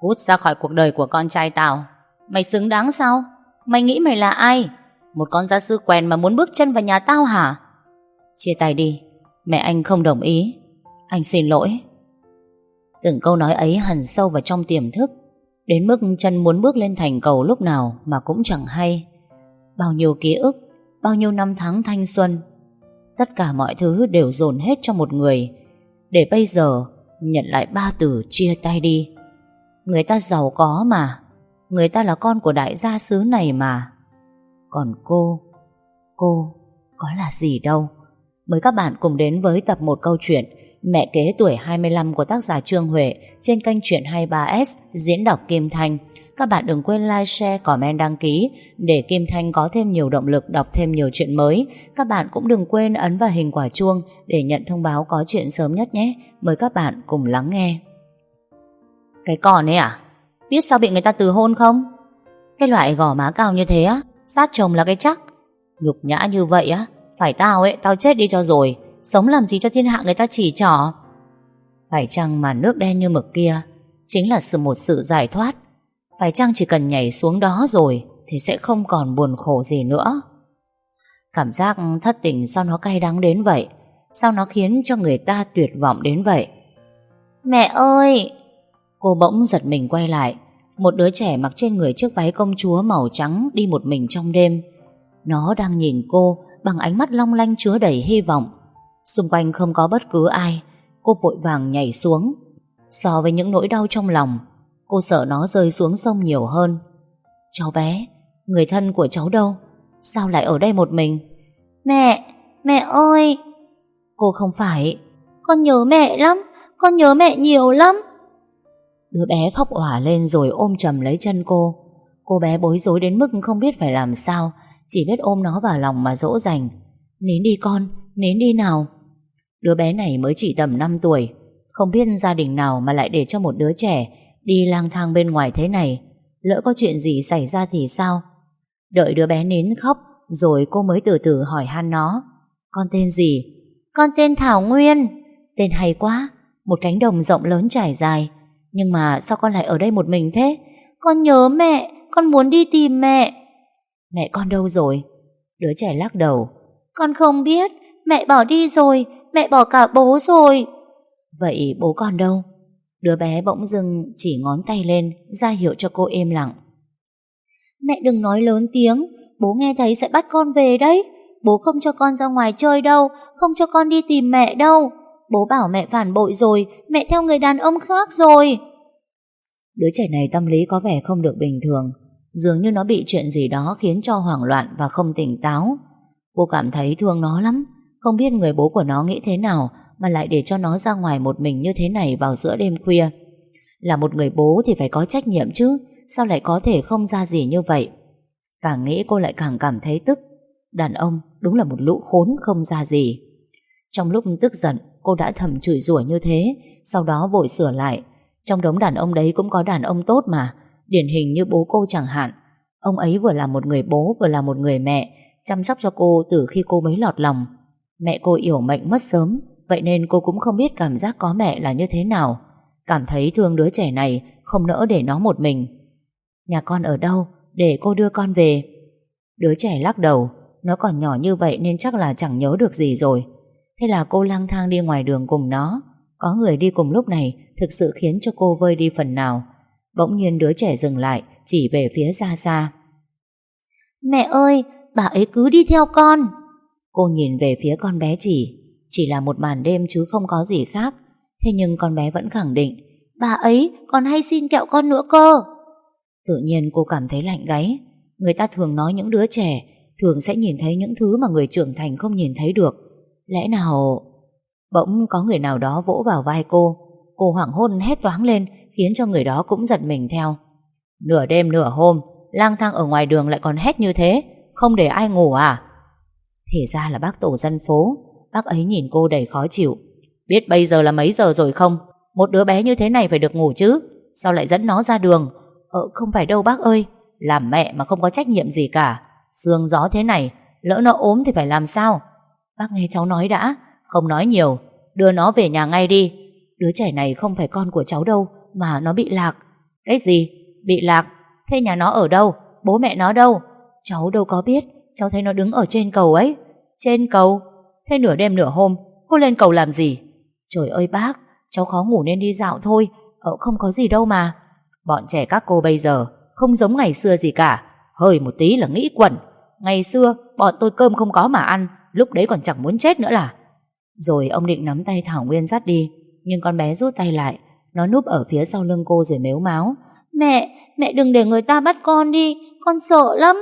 Cút ra khỏi cuộc đời của con trai tao. Mày xứng đáng sao? Mày nghĩ mày là ai? Một con gia sư quèn mà muốn bước chân vào nhà tao hả? Chia tay đi. Mẹ anh không đồng ý. Anh xin lỗi. Từng câu nói ấy hằn sâu vào trong tiềm thức, đến mức chân muốn bước lên thành cầu lúc nào mà cũng chẳng hay. Bao nhiêu ký ức, bao nhiêu năm tháng thanh xuân, tất cả mọi thứ đều dồn hết cho một người, để bây giờ nhận lại 3 từ chia tay đi. Người ta giàu có mà, người ta là con của đại gia xứ này mà. Còn cô có là gì đâu. Mời các bạn cùng đến với tập 1 câu chuyện Mẹ kế tuổi 25 của tác giả Trương Huệ trên kênh Chuyện 23S diễn đọc Kim Thanh. Các bạn đừng quên like, share, comment, đăng ký để Kim Thanh có thêm nhiều động lực đọc thêm nhiều chuyện mới. Các bạn cũng đừng quên ấn vào hình quả chuông để nhận thông báo có chuyện sớm nhất nhé. Mời các bạn cùng lắng nghe. Cái con ấy à? Biết sao bị người ta từ hôn không? Cái loại gò má cao như thế á, sát chồng là cái chắc. Nhục nhã như vậy á, phải tao chết đi cho rồi. Sống làm gì cho thiên hạ người ta chỉ trỏ. Phải chăng màn nước đen như mực kia chính là một sự giải thoát? Phải chăng chỉ cần nhảy xuống đó rồi thì sẽ không còn buồn khổ gì nữa? Cảm giác thất tình sao nó cay đắng đến vậy? Sao nó khiến cho người ta tuyệt vọng đến vậy? Mẹ ơi! Cô bỗng giật mình quay lại. Một đứa trẻ mặc trên người chiếc váy công chúa màu trắng đi một mình trong đêm. Nó đang nhìn cô bằng ánh mắt long lanh chứa đầy hy vọng. Xung quanh không có bất cứ ai. Cô vội vàng nhảy xuống. So với những nỗi đau trong lòng, cô sợ nó rơi xuống sông nhiều hơn. Cháu bé, người thân của cháu đâu? Sao lại ở đây một mình? Mẹ ơi! Cô không phải. Con nhớ mẹ lắm, con nhớ mẹ nhiều lắm. Đứa bé khóc òa lên rồi ôm chầm lấy chân cô. Cô bé bối rối đến mức không biết phải làm sao, chỉ biết ôm nó vào lòng mà dỗ dành. Nín đi con, nín đi nào. Đứa bé này mới chỉ tầm 5 tuổi, không biết gia đình nào mà lại để cho một đứa trẻ đi lang thang bên ngoài thế này. Lỡ có chuyện gì xảy ra thì sao? Đợi đứa bé nín khóc rồi cô mới từ từ hỏi han nó. Con tên gì? Con tên Thảo Nguyên. Tên hay quá. Một cánh đồng rộng lớn trải dài. Nhưng mà sao con lại ở đây một mình thế? Con nhớ mẹ, con muốn đi tìm mẹ. Mẹ con đâu rồi? Đứa trẻ lắc đầu. Con không biết, mẹ bỏ đi rồi, mẹ bỏ cả bố rồi. Vậy bố con đâu? Đứa bé bỗng dưng chỉ ngón tay lên ra hiệu cho cô im lặng. Mẹ đừng nói lớn tiếng, bố nghe thấy sẽ bắt con về đấy. Bố không cho con ra ngoài chơi đâu, không cho con đi tìm mẹ đâu. Bố bảo mẹ phản bội rồi, mẹ theo người đàn ông khác rồi. Đứa trẻ này tâm lý có vẻ không được bình thường. Dường như nó bị chuyện gì đó khiến cho hoảng loạn và không tỉnh táo. Cô cảm thấy thương nó lắm. Không biết người bố của nó nghĩ thế nào mà lại để cho nó ra ngoài một mình như thế này vào giữa đêm khuya. Là một người bố thì phải có trách nhiệm chứ, sao lại có thể không ra gì như vậy? Càng nghĩ cô lại càng cảm thấy tức. Đàn ông đúng là một lũ khốn không ra gì. Trong lúc tức giận, cô đã thầm chửi rủa như thế, sau đó vội sửa lại. Trong đống đàn ông đấy cũng có đàn ông tốt mà, điển hình như bố cô chẳng hạn. Ông ấy vừa là một người bố vừa là một người mẹ, chăm sóc cho cô từ khi cô mới lọt lòng. Mẹ cô yểu mệnh mất sớm, vậy nên cô cũng không biết cảm giác có mẹ là như thế nào. Cảm thấy thương đứa trẻ này, không nỡ để nó một mình. Nhà con ở đâu? Để cô đưa con về. Đứa trẻ lắc đầu. Nó còn nhỏ như vậy nên chắc là chẳng nhớ được gì rồi. Thế là cô lang thang đi ngoài đường cùng nó. Có người đi cùng lúc này thực sự khiến cho cô vơi đi phần nào. Bỗng nhiên đứa trẻ dừng lại, chỉ về phía xa xa. Mẹ ơi, bà ấy cứ đi theo con. Cô nhìn về phía con bé chỉ là một màn đêm chứ không có gì khác. Thế nhưng con bé vẫn khẳng định bà ấy còn hay xin kẹo con nữa cơ. Tự nhiên cô cảm thấy lạnh gáy. Người ta thường nói những đứa trẻ thường sẽ nhìn thấy những thứ mà người trưởng thành không nhìn thấy được. Lẽ nào... Bỗng có người nào đó vỗ vào vai cô. Cô hoảng hốt hét toáng lên, khiến cho người đó cũng giật mình theo. Nửa đêm nửa hôm lang thang ở ngoài đường lại còn hét như thế, không để ai ngủ à? Thì ra là bác tổ dân phố. Bác ấy nhìn cô đầy khó chịu. Biết bây giờ là mấy giờ rồi không? Một đứa bé như thế này phải được ngủ chứ, sao lại dẫn nó ra đường? Không phải đâu bác ơi. Làm mẹ mà không có trách nhiệm gì cả. Sương gió thế này, lỡ nó ốm thì phải làm sao? Bác nghe cháu nói đã, không nói nhiều. Đưa nó về nhà ngay đi. Đứa trẻ này không phải con của cháu đâu, mà nó bị lạc. Cái gì? Bị lạc? Thế nhà nó ở đâu? Bố mẹ nó đâu? Cháu đâu có biết, cháu thấy nó đứng ở trên cầu ấy. Trên cầu? Thế nửa đêm nửa hôm cô lên cầu làm gì? Trời ơi bác, cháu khó ngủ nên đi dạo thôi. Không có gì đâu mà. Bọn trẻ các cô bây giờ không giống ngày xưa gì cả. Hơi một tí là nghĩ quẩn. Ngày xưa bọn tôi cơm không có mà ăn, lúc đấy còn chẳng muốn chết nữa là. Rồi ông định nắm tay Thảo Nguyên dắt đi, nhưng con bé rút tay lại. Nó núp ở phía sau lưng cô rồi mếu máo. Mẹ đừng để người ta bắt con đi, con sợ lắm.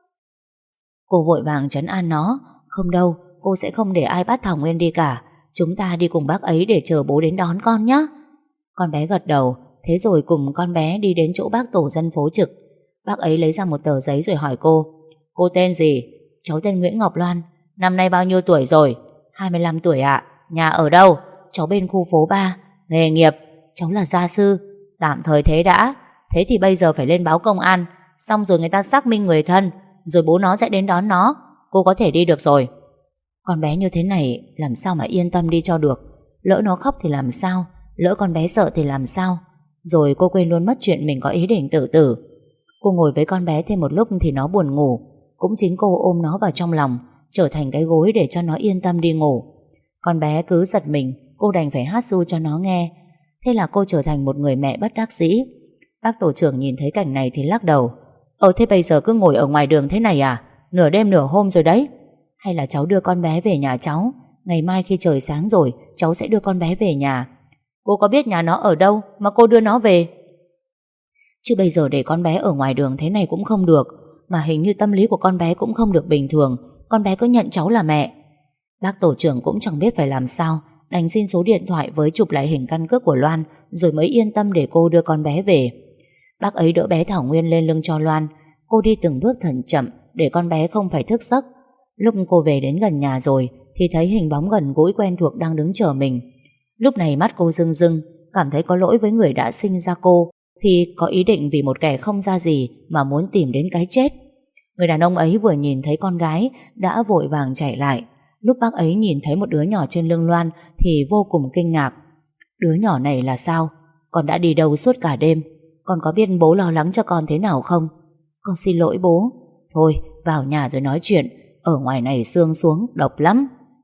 Cô vội vàng trấn an nó. Không đâu, cô sẽ không để ai bắt Thảo Nguyên đi cả. Chúng ta đi cùng bác ấy để chờ bố đến đón con nhé. Con bé gật đầu. Thế rồi cùng con bé đi đến chỗ bác tổ dân phố trực. Bác ấy lấy ra một tờ giấy rồi hỏi cô. Cô tên gì? Cháu tên Nguyễn Ngọc Loan. Năm nay bao nhiêu tuổi rồi? 25 tuổi ạ. Nhà ở đâu? Cháu bên khu phố 3. Nghề nghiệp? Cháu là gia sư. Tạm thời thế đã. Thế thì bây giờ phải lên báo công an. Xong rồi người ta xác minh người thân, rồi bố nó sẽ đến đón nó. Cô có thể đi được rồi. Con bé như thế này làm sao mà yên tâm đi cho được. Lỡ nó khóc thì làm sao? Lỡ con bé sợ thì làm sao? Rồi cô quên luôn mất chuyện mình có ý định tự tử. Cô ngồi với con bé thêm một lúc thì nó buồn ngủ. Cũng chính cô ôm nó vào trong lòng, trở thành cái gối để cho nó yên tâm đi ngủ. Con bé cứ giật mình, cô đành phải hát ru cho nó nghe. Thế là cô trở thành một người mẹ bất đắc dĩ. Bác tổ trưởng nhìn thấy cảnh này thì lắc đầu. Thế bây giờ cứ ngồi ở ngoài đường thế này à? Nửa đêm nửa hôm rồi đấy. Hay là cháu đưa con bé về nhà cháu. Ngày mai khi trời sáng rồi cháu sẽ đưa con bé về nhà. Cô có biết nhà nó ở đâu mà cô đưa nó về? Chứ bây giờ để con bé ở ngoài đường thế này cũng không được. Mà hình như tâm lý của con bé cũng không được bình thường. Con bé cứ nhận cháu là mẹ. Bác tổ trưởng cũng chẳng biết phải làm sao, đành xin số điện thoại với chụp lại hình căn cước của Loan, rồi mới yên tâm để cô đưa con bé về. Bác ấy đỡ bé Thảo Nguyên lên lưng cho Loan. Cô đi từng bước thận chậm để con bé không phải thức giấc. Lúc cô về đến gần nhà rồi thì thấy hình bóng gần gũi quen thuộc đang đứng chờ mình. Lúc này mắt cô rưng rưng, cảm thấy có lỗi với người đã sinh ra cô, thì có ý định vì một kẻ không ra gì mà muốn tìm đến cái chết. Người đàn ông ấy vừa nhìn thấy con gái đã vội vàng chạy lại. Lúc bác ấy nhìn thấy một đứa nhỏ trên lưng Loan thì vô cùng kinh ngạc. Đứa nhỏ này là sao? Con đã đi đâu suốt cả đêm? Con có biết bố lo lắng cho con thế nào không? Con xin lỗi bố. Thôi vào nhà rồi nói chuyện. Ở ngoài này sương xuống độc lắm.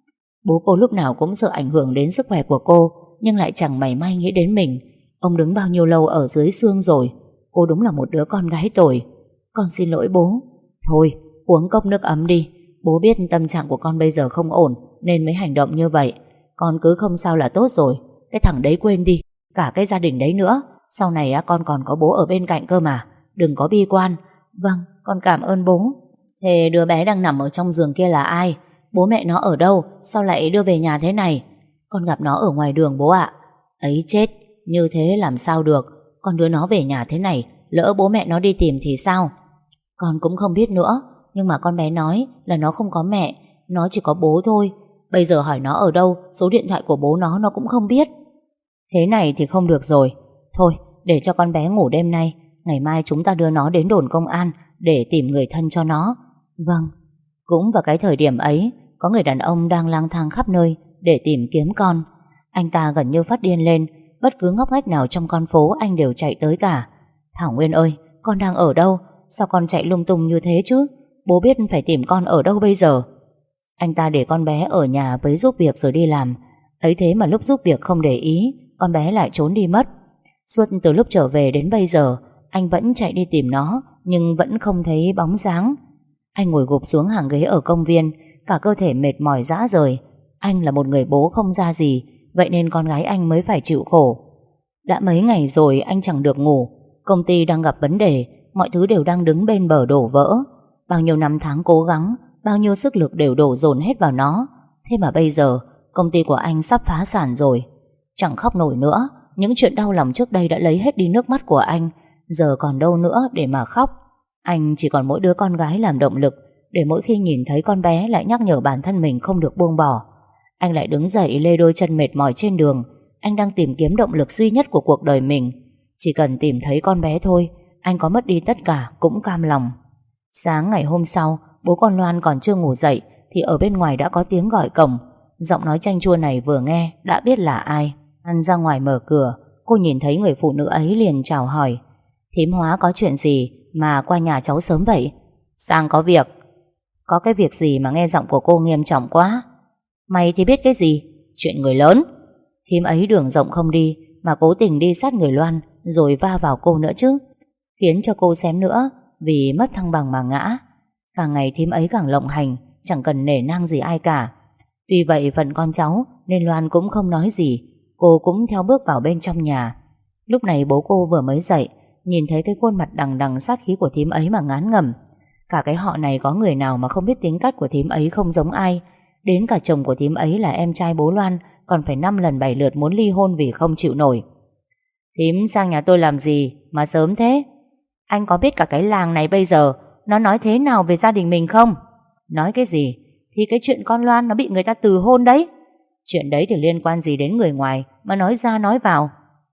Bố cô lúc nào cũng sợ ảnh hưởng đến sức khỏe của cô, nhưng lại chẳng mảy may nghĩ đến mình. Ông đứng bao nhiêu lâu ở dưới sương rồi. Cô đúng là một đứa con gái tồi. Con xin lỗi bố. Thôi uống cốc nước ấm đi. Bố biết tâm trạng của con bây giờ không ổn nên mới hành động như vậy. Con cứ không sao là tốt rồi. Cái thằng đấy quên đi. Cả cái gia đình đấy nữa. Sau này con còn có bố ở bên cạnh cơ mà. Đừng có bi quan. Vâng, con cảm ơn bố. Thế đứa bé đang nằm ở trong giường kia là ai? Bố mẹ nó ở đâu? Sao lại đưa về nhà thế này? Con gặp nó ở ngoài đường bố ạ. Ấy chết, như thế làm sao được. Con đưa nó về nhà thế này, lỡ bố mẹ nó đi tìm thì sao? Con cũng không biết nữa. Nhưng mà con bé nói là nó không có mẹ, nó chỉ có bố thôi. Bây giờ hỏi nó ở đâu, số điện thoại của bố nó cũng không biết. Thế này thì không được rồi. Thôi, để cho con bé ngủ đêm nay. Ngày mai chúng ta đưa nó đến đồn công an để tìm người thân cho nó. Vâng. Cũng vào cái thời điểm ấy, có người đàn ông đang lang thang khắp nơi để tìm kiếm con. Anh ta gần như phát điên lên. Bất cứ ngóc ngách nào trong con phố anh đều chạy tới cả. Thảo Nguyên ơi, con đang ở đâu? Sao con chạy lung tung như thế chứ? Bố biết phải tìm con ở đâu bây giờ. Anh ta để con bé ở nhà với giúp việc rồi đi làm. Ấy thế mà lúc giúp việc không để ý, con bé lại trốn đi mất. Suốt từ lúc trở về đến bây giờ, anh vẫn chạy đi tìm nó, nhưng vẫn không thấy bóng dáng. Anh ngồi gục xuống hàng ghế ở công viên, cả cơ thể mệt mỏi rã rời. Anh là một người bố không ra gì, vậy nên con gái anh mới phải chịu khổ. Đã mấy ngày rồi anh chẳng được ngủ. Công ty đang gặp vấn đề, mọi thứ đều đang đứng bên bờ đổ vỡ. Bao nhiêu năm tháng cố gắng, bao nhiêu sức lực đều đổ dồn hết vào nó. Thế mà bây giờ công ty của anh sắp phá sản rồi. Chẳng khóc nổi nữa. Những chuyện đau lòng trước đây đã lấy hết đi nước mắt của anh. Giờ còn đâu nữa để mà khóc. Anh chỉ còn mỗi đứa con gái làm động lực, để mỗi khi nhìn thấy con bé lại nhắc nhở bản thân mình không được buông bỏ. Anh lại đứng dậy lê đôi chân mệt mỏi trên đường. Anh đang tìm kiếm động lực duy nhất của cuộc đời mình. Chỉ cần tìm thấy con bé thôi, anh có mất đi tất cả cũng cam lòng. Sáng ngày hôm sau, bố con Loan còn chưa ngủ dậy thì ở bên ngoài đã có tiếng gọi cổng. Giọng nói chanh chua này vừa nghe đã biết là ai. Anh ra ngoài mở cửa, cô nhìn thấy người phụ nữ ấy liền chào hỏi. Thím Hóa có chuyện gì mà qua nhà cháu sớm vậy? Sang có việc. Có cái việc gì mà nghe giọng của cô nghiêm trọng quá? Mày thì biết cái gì? Chuyện người lớn. Thím ấy đường rộng không đi mà cố tình đi sát người Loan rồi va vào cô nữa chứ, khiến cho cô xém nữa vì mất thăng bằng mà ngã. Càng ngày thím ấy càng lộng hành, chẳng cần nể nang gì ai cả. Tuy vậy phần con cháu nên Loan cũng không nói gì. Cô cũng theo bước vào bên trong nhà. Lúc này bố cô vừa mới dậy, nhìn thấy cái khuôn mặt đằng đằng sát khí của thím ấy mà ngán ngẩm. Cả cái họ này có người nào mà không biết tính cách của thím ấy không giống ai. Đến cả chồng của thím ấy là em trai bố Loan còn phải 5 lần 7 lượt muốn ly hôn vì không chịu nổi. Thím sang nhà tôi làm gì mà sớm thế? Anh có biết cả cái làng này bây giờ nó nói thế nào về gia đình mình không? Nói cái gì? Thì cái chuyện con Loan nó bị người ta từ hôn đấy. Chuyện đấy thì liên quan gì đến người ngoài mà nói ra nói vào?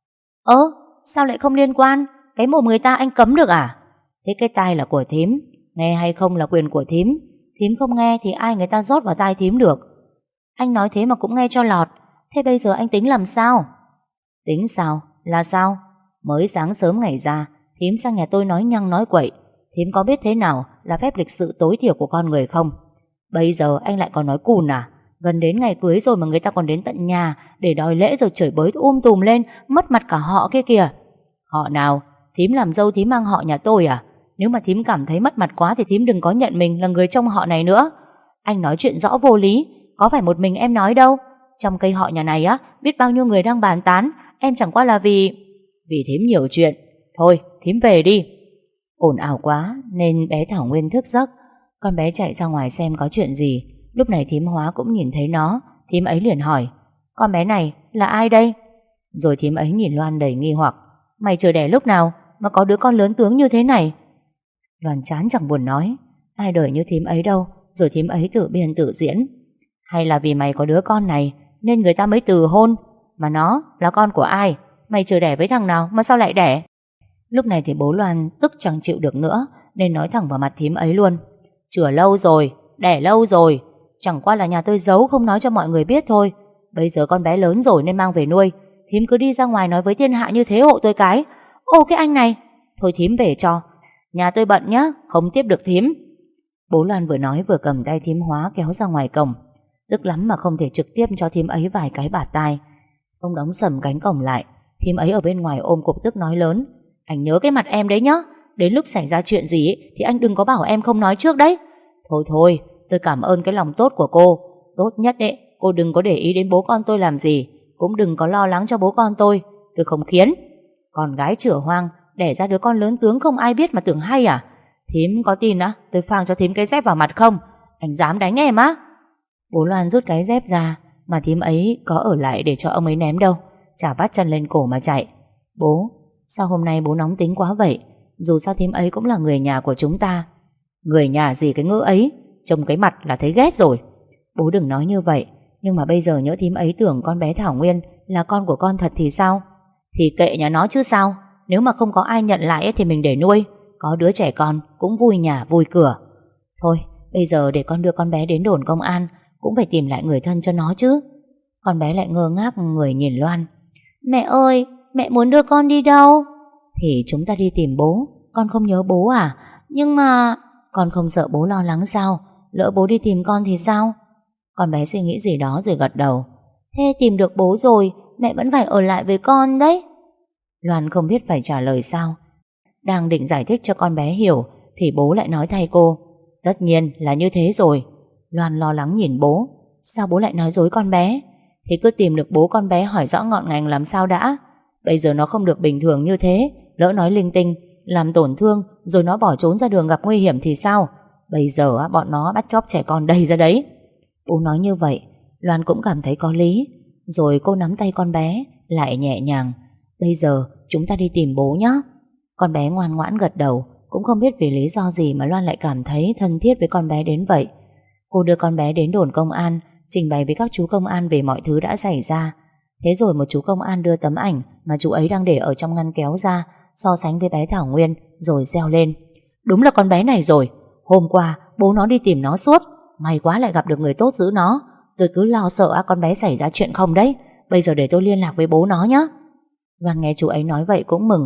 Sao lại không liên quan? Cái mồm người ta anh cấm được à? Thế cái tai là của thím, nghe hay không là quyền của thím. Thím không nghe thì ai người ta rót vào tai thím được? Anh nói thế mà cũng nghe cho lọt. Thế bây giờ anh tính làm sao? Tính sao? Là sao? Mới sáng sớm ngày ra thím sang nhà tôi nói nhăng nói quậy. Thím có biết thế nào là phép lịch sự tối thiểu của con người không? Bây giờ anh lại còn nói cùn à? Gần đến ngày cưới rồi mà người ta còn đến tận nhà để đòi lễ rồi chửi bới tùm lên, mất mặt cả họ kia kìa. Họ nào? Thím làm dâu thím mang họ nhà tôi à? Nếu mà thím cảm thấy mất mặt quá thì thím đừng có nhận mình là người trong họ này nữa. Anh nói chuyện rõ vô lý, có phải một mình em nói đâu. Trong cây họ nhà này á, biết bao nhiêu người đang bàn tán. Em chẳng qua là vì thím nhiều chuyện. Thôi thím về đi. Ồn ào quá nên bé Thảo Nguyên thức giấc. Con bé chạy ra ngoài xem có chuyện gì. Lúc này thím Hóa cũng nhìn thấy nó. Thím ấy liền hỏi: con bé này là ai đây? Rồi thím ấy nhìn Loan đầy nghi hoặc: mày chờ đẻ lúc nào mà có đứa con lớn tướng như thế này? Loan chán chẳng buồn nói: ai đời như thím ấy đâu. Rồi thím ấy tự biên tự diễn: hay là vì mày có đứa con này nên người ta mới từ hôn? Mà nó là con của ai? Mày chờ đẻ với thằng nào mà sao lại đẻ? Lúc này thì bố Loan tức chẳng chịu được nữa nên nói thẳng vào mặt thím ấy luôn: chữa lâu rồi, đẻ lâu rồi, chẳng qua là nhà tôi giấu không nói cho mọi người biết thôi. Bây giờ con bé lớn rồi nên mang về nuôi. Thím cứ đi ra ngoài nói với thiên hạ như thế hộ tôi cái. Ô cái anh này, thôi thím về cho, nhà tôi bận nhá, không tiếp được thím. Bố Loan vừa nói vừa cầm tay thím Hóa kéo ra ngoài cổng. Tức lắm mà không thể trực tiếp cho thím ấy vài cái bạt tai. Ông đóng sầm cánh cổng lại. Thím ấy ở bên ngoài ôm cục tức nói lớn: anh nhớ cái mặt em đấy nhá. Đến lúc xảy ra chuyện gì thì anh đừng có bảo em không nói trước đấy. Thôi, tôi cảm ơn cái lòng tốt của cô. Tốt nhất đấy, cô đừng có để ý đến bố con tôi làm gì, cũng đừng có lo lắng cho bố con tôi không khiến. Con gái chửa hoang đẻ ra đứa con lớn tướng không ai biết mà tưởng hay à? Thím có tin á tôi phang cho thím cái dép vào mặt không? Anh dám đánh em á? Bố Loan rút cái dép ra mà thím ấy có ở lại để cho ông ấy ném đâu, chả vắt chân lên cổ mà chạy. Bố, sao hôm nay bố nóng tính quá vậy? Dù sao thím ấy cũng là người nhà của chúng ta. Người nhà gì cái ngữ ấy, trông cái mặt là thấy ghét rồi. Bố đừng nói như vậy. Nhưng mà bây giờ nhỡ thím ấy tưởng con bé Thảo Nguyên là con của con thật thì sao? Thì kệ nhà nó chứ sao. Nếu mà không có ai nhận lại thì mình để nuôi. Có đứa trẻ con cũng vui nhà vui cửa. Thôi bây giờ để con đưa con bé đến đồn công an, cũng phải tìm lại người thân cho nó chứ. Con bé lại ngơ ngác người nhìn Loan. Mẹ ơi, mẹ muốn đưa con đi đâu? Thì chúng ta đi tìm bố. Con không nhớ bố à? Nhưng mà con không sợ bố lo lắng sao? Lỡ bố đi tìm con thì sao? Con bé suy nghĩ gì đó rồi gật đầu. Thế tìm được bố rồi, mẹ vẫn phải ở lại với con đấy. Loan không biết phải trả lời sao. Đang định giải thích cho con bé hiểu thì bố lại nói thay cô. Tất nhiên là như thế rồi. Loan lo lắng nhìn bố. Sao bố lại nói dối con bé? Thì cứ tìm được bố con bé hỏi rõ ngọn ngành làm sao đã. Bây giờ nó không được bình thường như thế. Lỡ nói linh tinh làm tổn thương rồi nó bỏ trốn ra đường gặp nguy hiểm thì sao? Bây giờ bọn nó bắt cóc trẻ con đầy ra đấy. Bố nói như vậy Loan cũng cảm thấy có lý. Rồi cô nắm tay con bé lại nhẹ nhàng. Bây giờ chúng ta đi tìm bố nhé. Con bé ngoan ngoãn gật đầu. Cũng không biết vì lý do gì mà Loan lại cảm thấy thân thiết với con bé đến vậy. Cô đưa con bé đến đồn công an, trình bày với các chú công an về mọi thứ đã xảy ra. Thế rồi một chú công an đưa tấm ảnh mà chú ấy đang để ở trong ngăn kéo ra, so sánh với bé Thảo Nguyên, rồi reo lên: đúng là con bé này rồi. Hôm qua bố nó đi tìm nó suốt, may quá lại gặp được người tốt giữ nó. Tôi cứ lo sợ con bé xảy ra chuyện không đấy. Bây giờ để tôi liên lạc với bố nó nhé. Loan nghe chú ấy nói vậy cũng mừng,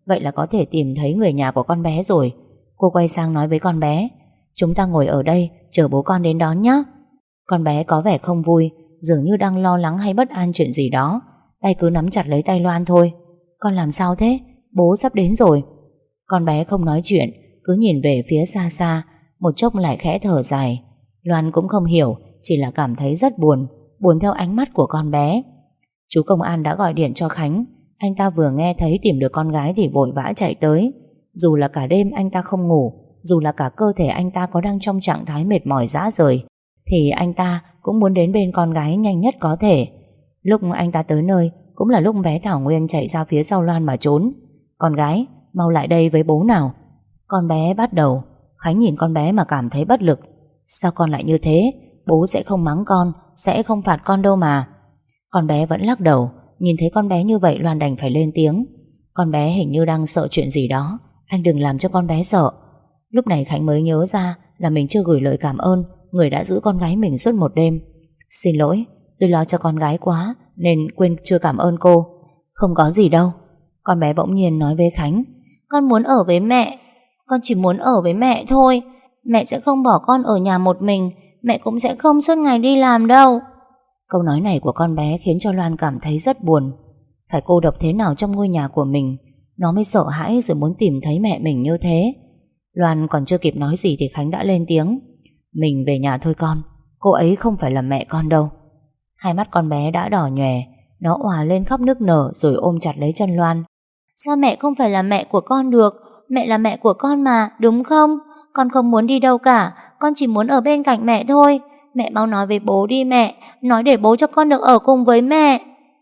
Vậy là có thể tìm thấy người nhà của con bé rồi. Cô quay sang nói với con bé: chúng ta ngồi ở đây chờ bố con đến đón nhé. Con bé có vẻ không vui, dường như đang lo lắng hay bất an chuyện gì đó. Tay cứ nắm chặt lấy tay Loan thôi. Con làm sao thế? Bố sắp đến rồi. Con bé không nói chuyện, cứ nhìn về phía xa xa, một chốc lại khẽ thở dài. Loan cũng không hiểu, chỉ là cảm thấy rất buồn, buồn theo ánh mắt của con bé. Chú công an đã gọi điện cho Khánh. Anh ta vừa nghe thấy tìm được con gái thì vội vã chạy tới. Dù là cả đêm anh ta không ngủ, dù là cả cơ thể anh ta có đang trong trạng thái mệt mỏi rã rời, thì anh ta cũng muốn đến bên con gái nhanh nhất có thể. Lúc anh ta tới nơi cũng là lúc bé Thảo Nguyên chạy ra phía sau Loan mà trốn. Con gái, mau lại đây với bố nào. Con bé bắt đầu. Khánh nhìn con bé mà cảm thấy bất lực. Sao con lại như thế? Bố sẽ không mắng con, sẽ không phạt con đâu mà. Con bé vẫn lắc đầu. Nhìn thấy con bé như vậy, Loan đành phải lên tiếng. Con bé hình như đang sợ chuyện gì đó, anh đừng làm cho con bé sợ. Lúc này Khánh mới nhớ ra là mình chưa gửi lời cảm ơn người đã giữ con gái mình suốt một đêm. Xin lỗi, tôi lo cho con gái quá nên quên chưa cảm ơn cô. Không có gì đâu. Con bé bỗng nhiên nói với Khánh: con muốn ở với mẹ. Con chỉ muốn ở với mẹ thôi. Mẹ sẽ không bỏ con ở nhà một mình. Mẹ cũng sẽ không suốt ngày đi làm đâu. Câu nói này của con bé khiến cho Loan cảm thấy rất buồn. Phải cô độc thế nào trong ngôi nhà của mình, nó mới sợ hãi rồi muốn tìm thấy mẹ mình như thế. Loan còn chưa kịp nói gì thì Khánh đã lên tiếng: mình về nhà thôi con, cô ấy không phải là mẹ con đâu. Hai mắt con bé đã đỏ nhòe, nó òa lên khóc nức nở rồi ôm chặt lấy chân Loan. Sao mẹ không phải là mẹ của con được? Mẹ là mẹ của con mà, đúng không? Con không muốn đi đâu cả, con chỉ muốn ở bên cạnh mẹ thôi. Mẹ mau nói với bố đi mẹ, nói để bố cho con được ở cùng với mẹ.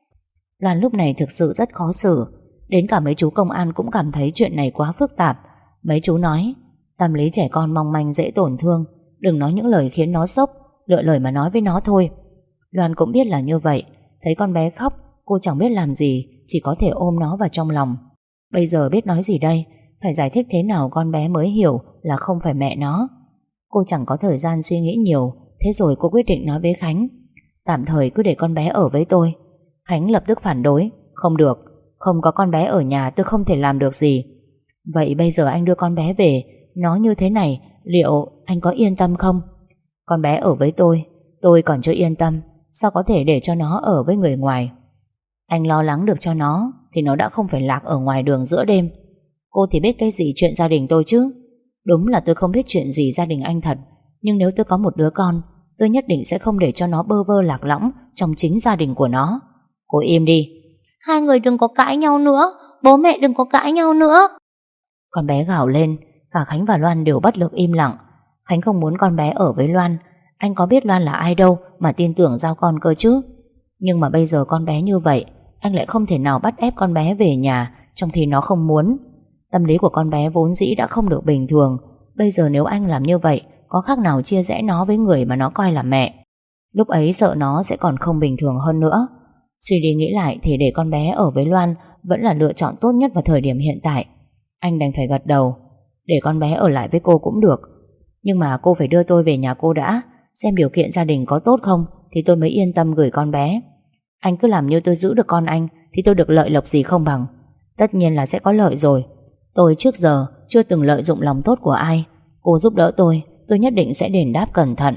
Loan lúc này thực sự rất khó xử. Đến cả mấy chú công an cũng cảm thấy chuyện này quá phức tạp. Mấy chú nói: tâm lý trẻ con mong manh dễ tổn thương, đừng nói những lời khiến nó sốc, lựa lời mà nói với nó thôi. Loan cũng biết là như vậy. Thấy con bé khóc, cô chẳng biết làm gì, chỉ có thể ôm nó vào trong lòng. Bây giờ biết nói gì đây? Phải giải thích thế nào con bé mới hiểu là không phải mẹ nó? Cô chẳng có thời gian suy nghĩ nhiều. Thế rồi cô quyết định nói với Khánh: tạm thời cứ để con bé ở với tôi. Khánh lập tức phản đối: không được, không có con bé ở nhà tôi không thể làm được gì. Vậy bây giờ anh đưa con bé về, nó như thế này, liệu anh có yên tâm không? Con bé ở với tôi còn chưa yên tâm, sao có thể để cho nó ở với người ngoài? Anh lo lắng được cho nó thì nó đã không phải lạc ở ngoài đường giữa đêm. Cô thì biết cái gì chuyện gia đình tôi chứ? Đúng là tôi không biết chuyện gì gia đình anh thật, nhưng nếu tôi có một đứa con, tôi nhất định sẽ không để cho nó bơ vơ lạc lõng trong chính gia đình của nó. Cô im đi. Hai người đừng có cãi nhau nữa, bố mẹ đừng có cãi nhau nữa. Con bé gào lên. Cả Khánh và Loan đều bất lực im lặng. Khánh không muốn con bé ở với Loan. Anh có biết Loan là ai đâu mà tin tưởng giao con cơ chứ. Nhưng mà bây giờ con bé như vậy, anh lại không thể nào bắt ép con bé về nhà trong khi nó không muốn. Tâm lý của con bé vốn dĩ đã không được bình thường. Bây giờ nếu anh làm như vậy, có khác nào chia rẽ nó với người mà nó coi là mẹ. Lúc ấy sợ nó sẽ còn không bình thường hơn nữa. Suy đi nghĩ lại thì để con bé ở với Loan vẫn là lựa chọn tốt nhất vào thời điểm hiện tại. Anh đành phải gật đầu. Để con bé ở lại với cô cũng được, nhưng mà cô phải đưa tôi về nhà cô đã, xem điều kiện gia đình có tốt không thì tôi mới yên tâm gửi con bé. Anh cứ làm như tôi giữ được con anh thì tôi được lợi lộc gì không bằng. Tất nhiên là sẽ có lợi rồi. Tôi trước giờ chưa từng lợi dụng lòng tốt của ai. Cô giúp đỡ tôi nhất định sẽ đền đáp cẩn thận.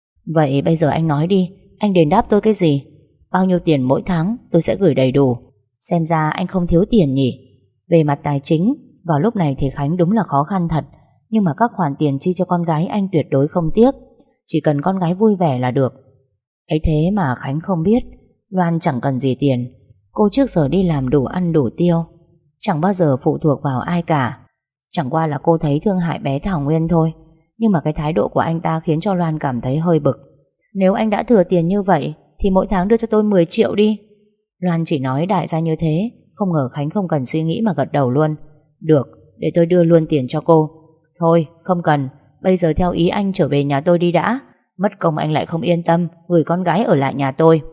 Vậy bây giờ anh nói đi, anh đền đáp tôi cái gì? Bao nhiêu tiền mỗi tháng tôi sẽ gửi đầy đủ. Xem ra anh không thiếu tiền nhỉ. Về mặt tài chính, vào lúc này thì Khánh đúng là khó khăn thật. Nhưng mà các khoản tiền chi cho con gái anh tuyệt đối không tiếc. Chỉ cần con gái vui vẻ là được. Ấy thế mà Khánh không biết Loan chẳng cần gì tiền. Cô trước giờ đi làm đủ ăn đủ tiêu, chẳng bao giờ phụ thuộc vào ai cả. Chẳng qua là cô thấy thương hại bé Thảo Nguyên thôi. Nhưng mà cái thái độ của anh ta khiến cho Loan cảm thấy hơi bực. Nếu anh đã thừa tiền như vậy thì mỗi tháng đưa cho tôi 10 triệu đi. Loan chỉ nói đại ra như thế. Không ngờ Khánh không cần suy nghĩ mà gật đầu luôn. Được, để tôi đưa luôn tiền cho cô. Thôi, không cần. Bây giờ theo ý anh trở về nhà tôi đi đã. Mất công anh lại không yên tâm gửi con gái ở lại nhà tôi.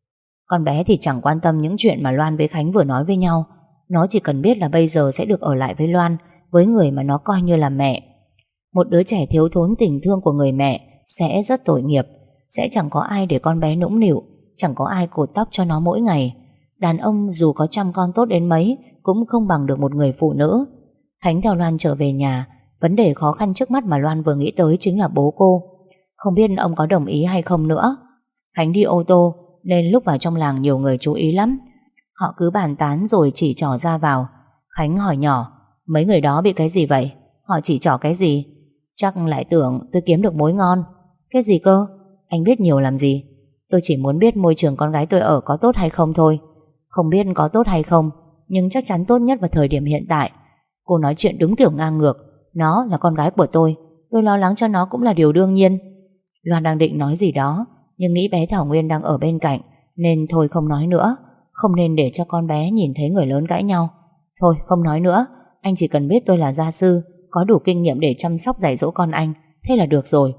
Con bé thì chẳng quan tâm những chuyện mà Loan với Khánh vừa nói với nhau. Nó chỉ cần biết là bây giờ sẽ được ở lại với Loan, với người mà nó coi như là mẹ. Một đứa trẻ thiếu thốn tình thương của người mẹ sẽ rất tội nghiệp. Sẽ chẳng có ai để con bé nũng nịu, chẳng có ai cột tóc cho nó mỗi ngày. Đàn ông dù có chăm con tốt đến mấy cũng không bằng được một người phụ nữ. Khánh theo Loan trở về nhà. Vấn đề khó khăn trước mắt mà Loan vừa nghĩ tới chính là bố cô. Không biết ông có đồng ý hay không nữa. Khánh đi ô tô nên lúc vào trong làng nhiều người chú ý lắm. Họ cứ bàn tán rồi chỉ trỏ ra vào. Khánh hỏi nhỏ: mấy người đó bị cái gì vậy? Họ chỉ trỏ cái gì? Chắc lại tưởng tôi kiếm được mối ngon. Cái gì cơ? Anh biết nhiều làm gì? Tôi chỉ muốn biết môi trường con gái tôi ở có tốt hay không thôi. Không biết có tốt hay không, nhưng chắc chắn tốt nhất vào thời điểm hiện tại. Cô nói chuyện đúng kiểu ngang ngược. Nó là con gái của tôi lo lắng cho nó cũng là điều đương nhiên. Loan đang định nói gì đó, nhưng nghĩ bé Thảo Nguyên đang ở bên cạnh nên thôi không nói nữa. Không nên để cho con bé nhìn thấy người lớn cãi nhau. Thôi không nói nữa. Anh chỉ cần biết tôi là gia sư, có đủ kinh nghiệm để chăm sóc dạy dỗ con anh, thế là được rồi.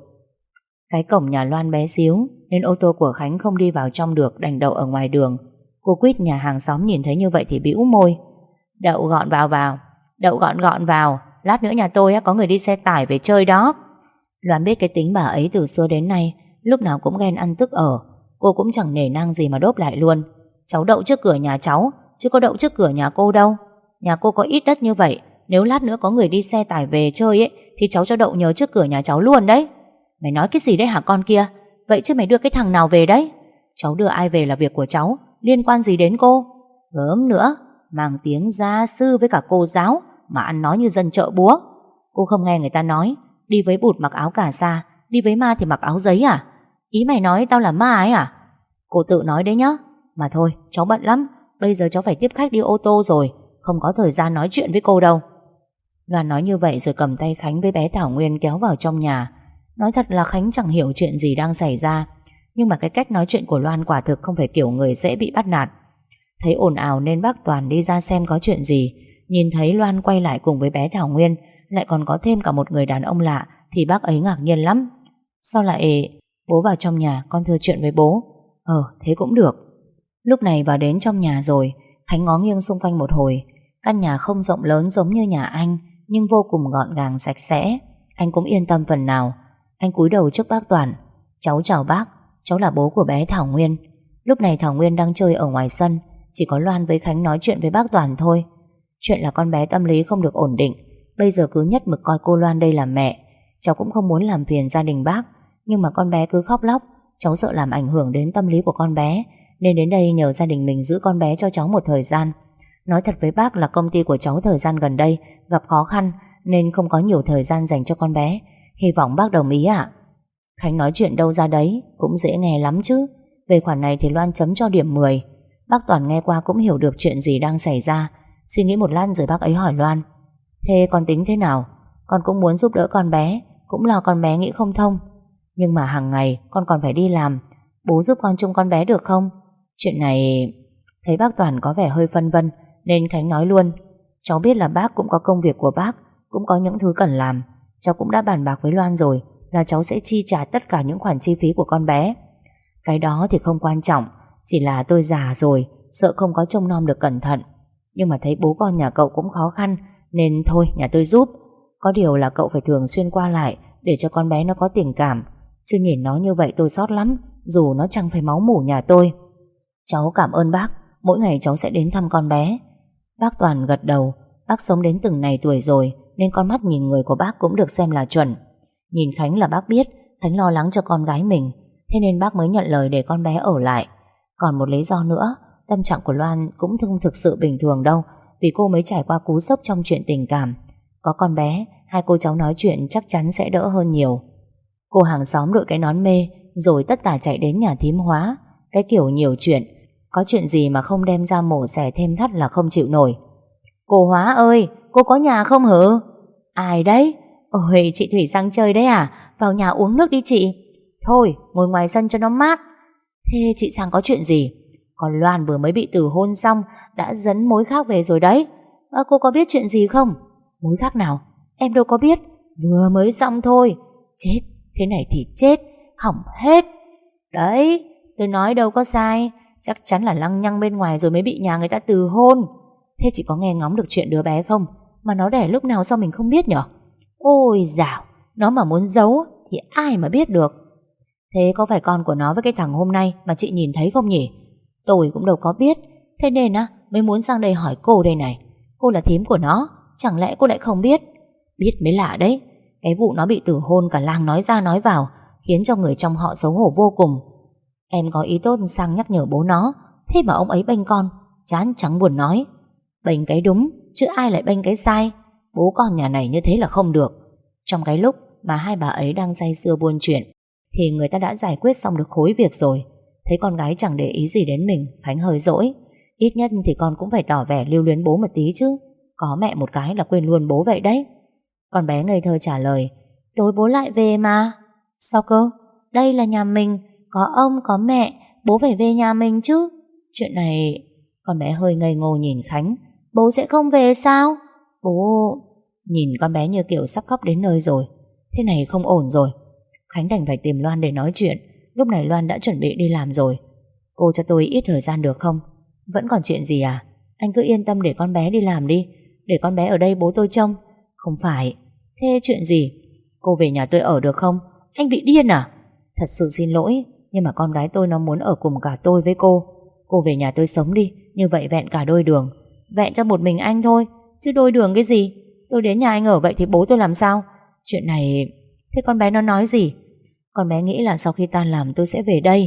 Cái cổng nhà Loan bé xíu nên ô tô của Khánh không đi vào trong được, đành đậu ở ngoài đường. Cô Quýt nhà hàng xóm nhìn thấy như vậy thì bĩu môi: đậu gọn vào, đậu gọn vào. Lát nữa nhà tôi có người đi xe tải về chơi đó. Loan biết cái tính bà ấy từ xưa đến nay, lúc nào cũng ghen ăn tức ở. Cô cũng chẳng nể nang gì mà đốp lại luôn: cháu đậu trước cửa nhà cháu, chứ có đậu trước cửa nhà cô đâu. Nhà cô có ít đất như vậy, nếu lát nữa có người đi xe tải về chơi thì cháu cho đậu nhớ trước cửa nhà cháu luôn đấy. Mày nói cái gì đấy hả con kia? Vậy chứ mày đưa cái thằng nào về đấy? Cháu đưa ai về là việc của cháu, liên quan gì đến cô? Gớm nữa, mang tiếng gia sư với cả cô giáo mà ăn nói như dân chợ búa. Cô không nghe người ta nói đi với bụt mặc áo cà sa, đi với ma thì mặc áo giấy à? Ý mày nói tao là ma ấy à? Cô tự nói đấy nhá. Mà thôi, cháu bận lắm, bây giờ cháu phải tiếp khách đi ô tô rồi, không có thời gian nói chuyện với cô đâu. Loan nói như vậy rồi cầm tay Khánh với bé Thảo Nguyên kéo vào trong nhà. Nói thật là Khánh chẳng hiểu chuyện gì đang xảy ra, nhưng mà cái cách nói chuyện của Loan quả thực không phải kiểu người dễ bị bắt nạt. Thấy ồn ào nên bác Toàn đi ra xem có chuyện gì. Nhìn thấy Loan quay lại cùng với bé Thảo Nguyên, lại còn có thêm cả một người đàn ông lạ, thì bác ấy ngạc nhiên lắm. Sao lại... Bố vào trong nhà, con thưa chuyện với bố. Thế cũng được. Lúc này vào đến trong nhà rồi, Khánh ngó nghiêng xung quanh một hồi. Căn nhà không rộng lớn giống như nhà anh, nhưng vô cùng gọn gàng sạch sẽ. Anh cũng yên tâm phần nào. Anh cúi đầu trước bác Toàn: cháu chào bác, cháu là bố của bé Thảo Nguyên. Lúc này Thảo Nguyên đang chơi ở ngoài sân, chỉ có Loan với Khánh nói chuyện với bác Toàn thôi. Chuyện là con bé tâm lý không được ổn định, bây giờ cứ nhất mực coi cô Loan đây là mẹ. Cháu cũng không muốn làm phiền gia đình bác, nhưng mà con bé cứ khóc lóc, cháu sợ làm ảnh hưởng đến tâm lý của con bé, nên đến đây nhờ gia đình mình giữ con bé cho cháu một thời gian. Nói thật với bác là công ty của cháu thời gian gần đây gặp khó khăn nên không có nhiều thời gian dành cho con bé. Hy vọng bác đồng ý ạ. Khánh nói chuyện đâu ra đấy, cũng dễ nghe lắm chứ. Về khoản này thì Loan chấm cho điểm 10. Bác Toàn nghe qua cũng hiểu được chuyện gì đang xảy ra. Suy nghĩ một lát rồi bác ấy hỏi Loan: thế con tính thế nào? Con cũng muốn giúp đỡ con bé, cũng lo con bé nghĩ không thông. Nhưng mà hàng ngày con còn phải đi làm, bố giúp con trông con bé được không? Chuyện này... Thấy bác Toàn có vẻ hơi phân vân nên Khánh nói luôn: cháu biết là bác cũng có công việc của bác, cũng có những thứ cần làm. Cháu cũng đã bàn bạc với Loan rồi là cháu sẽ chi trả tất cả những khoản chi phí của con bé. Cái đó thì không quan trọng, chỉ là tôi già rồi, sợ không có trông nom được cẩn thận. Nhưng mà thấy bố con nhà cậu cũng khó khăn nên thôi nhà tôi giúp. Có điều là cậu phải thường xuyên qua lại để cho con bé nó có tình cảm, chứ nhìn nó như vậy tôi xót lắm, dù nó chẳng phải máu mủ nhà tôi. Cháu cảm ơn bác, mỗi ngày cháu sẽ đến thăm con bé. Bác Toàn gật đầu. Bác sống đến từng này tuổi rồi nên con mắt nhìn người của bác cũng được xem là chuẩn. Nhìn Khánh là bác biết Khánh lo lắng cho con gái mình, thế nên bác mới nhận lời để con bé ở lại. Còn một lý do nữa, tâm trạng của Loan cũng không thực sự bình thường đâu, vì cô mới trải qua cú sốc trong chuyện tình cảm. Có con bé, hai cô cháu nói chuyện chắc chắn sẽ đỡ hơn nhiều. Cô hàng xóm đội cái nón mê rồi tất tả chạy đến nhà thím Hóa. Cái kiểu nhiều chuyện, có chuyện gì mà không đem ra mổ xẻ thêm thắt là không chịu nổi. Cô Hóa ơi, cô có nhà không hử? Ai đấy? Ôi, chị Thủy sang chơi đấy à? Vào nhà uống nước đi chị. Thôi, ngồi ngoài sân cho nó mát. Thế chị sang có chuyện gì? Còn Loan vừa mới bị từ hôn xong đã dấn mối khác về rồi đấy. Cô có biết chuyện gì không? Mối khác nào? Em đâu có biết. Vừa mới xong thôi. Chết, thế này thì chết, hỏng hết. Đấy, tôi nói đâu có sai. Chắc chắn là lăng nhăng bên ngoài rồi mới bị nhà người ta từ hôn. Thế chị có nghe ngóng được chuyện đứa bé không? Mà nó đẻ lúc nào sao mình không biết nhở? Ôi dào, nó mà muốn giấu thì ai mà biết được. Thế có phải con của nó với cái thằng hôm nay mà chị nhìn thấy không nhỉ? Tôi cũng đâu có biết. Thế nên mới muốn sang đây hỏi cô đây này. Cô là thím của nó, chẳng lẽ cô lại không biết? Biết mới lạ đấy. Cái vụ nó bị tử hôn cả làng nói ra nói vào, khiến cho người trong họ xấu hổ vô cùng. Em có ý tốt sang nhắc nhở bố nó, thế mà ông ấy bênh con. Chán trắng buồn nói. Bênh cái đúng, chứ ai lại bênh cái sai. Bố con nhà này như thế là không được. Trong cái lúc mà hai bà ấy đang say sưa buôn chuyện, thì người ta đã giải quyết xong được khối việc rồi. Thấy con gái chẳng để ý gì đến mình, Khánh hơi dỗi. Ít nhất thì con cũng phải tỏ vẻ lưu luyến bố một tí chứ. Có mẹ một cái là quên luôn bố vậy đấy. Con bé ngây thơ trả lời. Tối bố lại về mà. Sao cơ? Đây là nhà mình, có ông có mẹ, bố phải về nhà mình chứ. Chuyện này... Con bé hơi ngây ngô nhìn Khánh. Bố sẽ không về sao? Bố... Nhìn con bé như kiểu sắp khóc đến nơi rồi. Thế này không ổn rồi. Khánh đành phải tìm Loan để nói chuyện. Lúc này Loan đã chuẩn bị đi làm rồi. Cô cho tôi ít thời gian được không? Vẫn còn chuyện gì à? Anh cứ yên tâm để con bé đi làm đi. Để con bé ở đây bố tôi trông. Không phải. Thế chuyện gì? Cô về nhà tôi ở được không? Anh bị điên à? Thật sự xin lỗi, nhưng mà con gái tôi nó muốn ở cùng cả tôi với cô. Cô về nhà tôi sống đi. Như vậy vẹn cả đôi đường. Vẹn cho một mình anh thôi, chứ đôi đường cái gì? Tôi đến nhà anh ở vậy thì bố tôi làm sao? Chuyện này... Thế con bé nó nói gì? Con bé nghĩ là sau khi tan làm tôi sẽ về đây.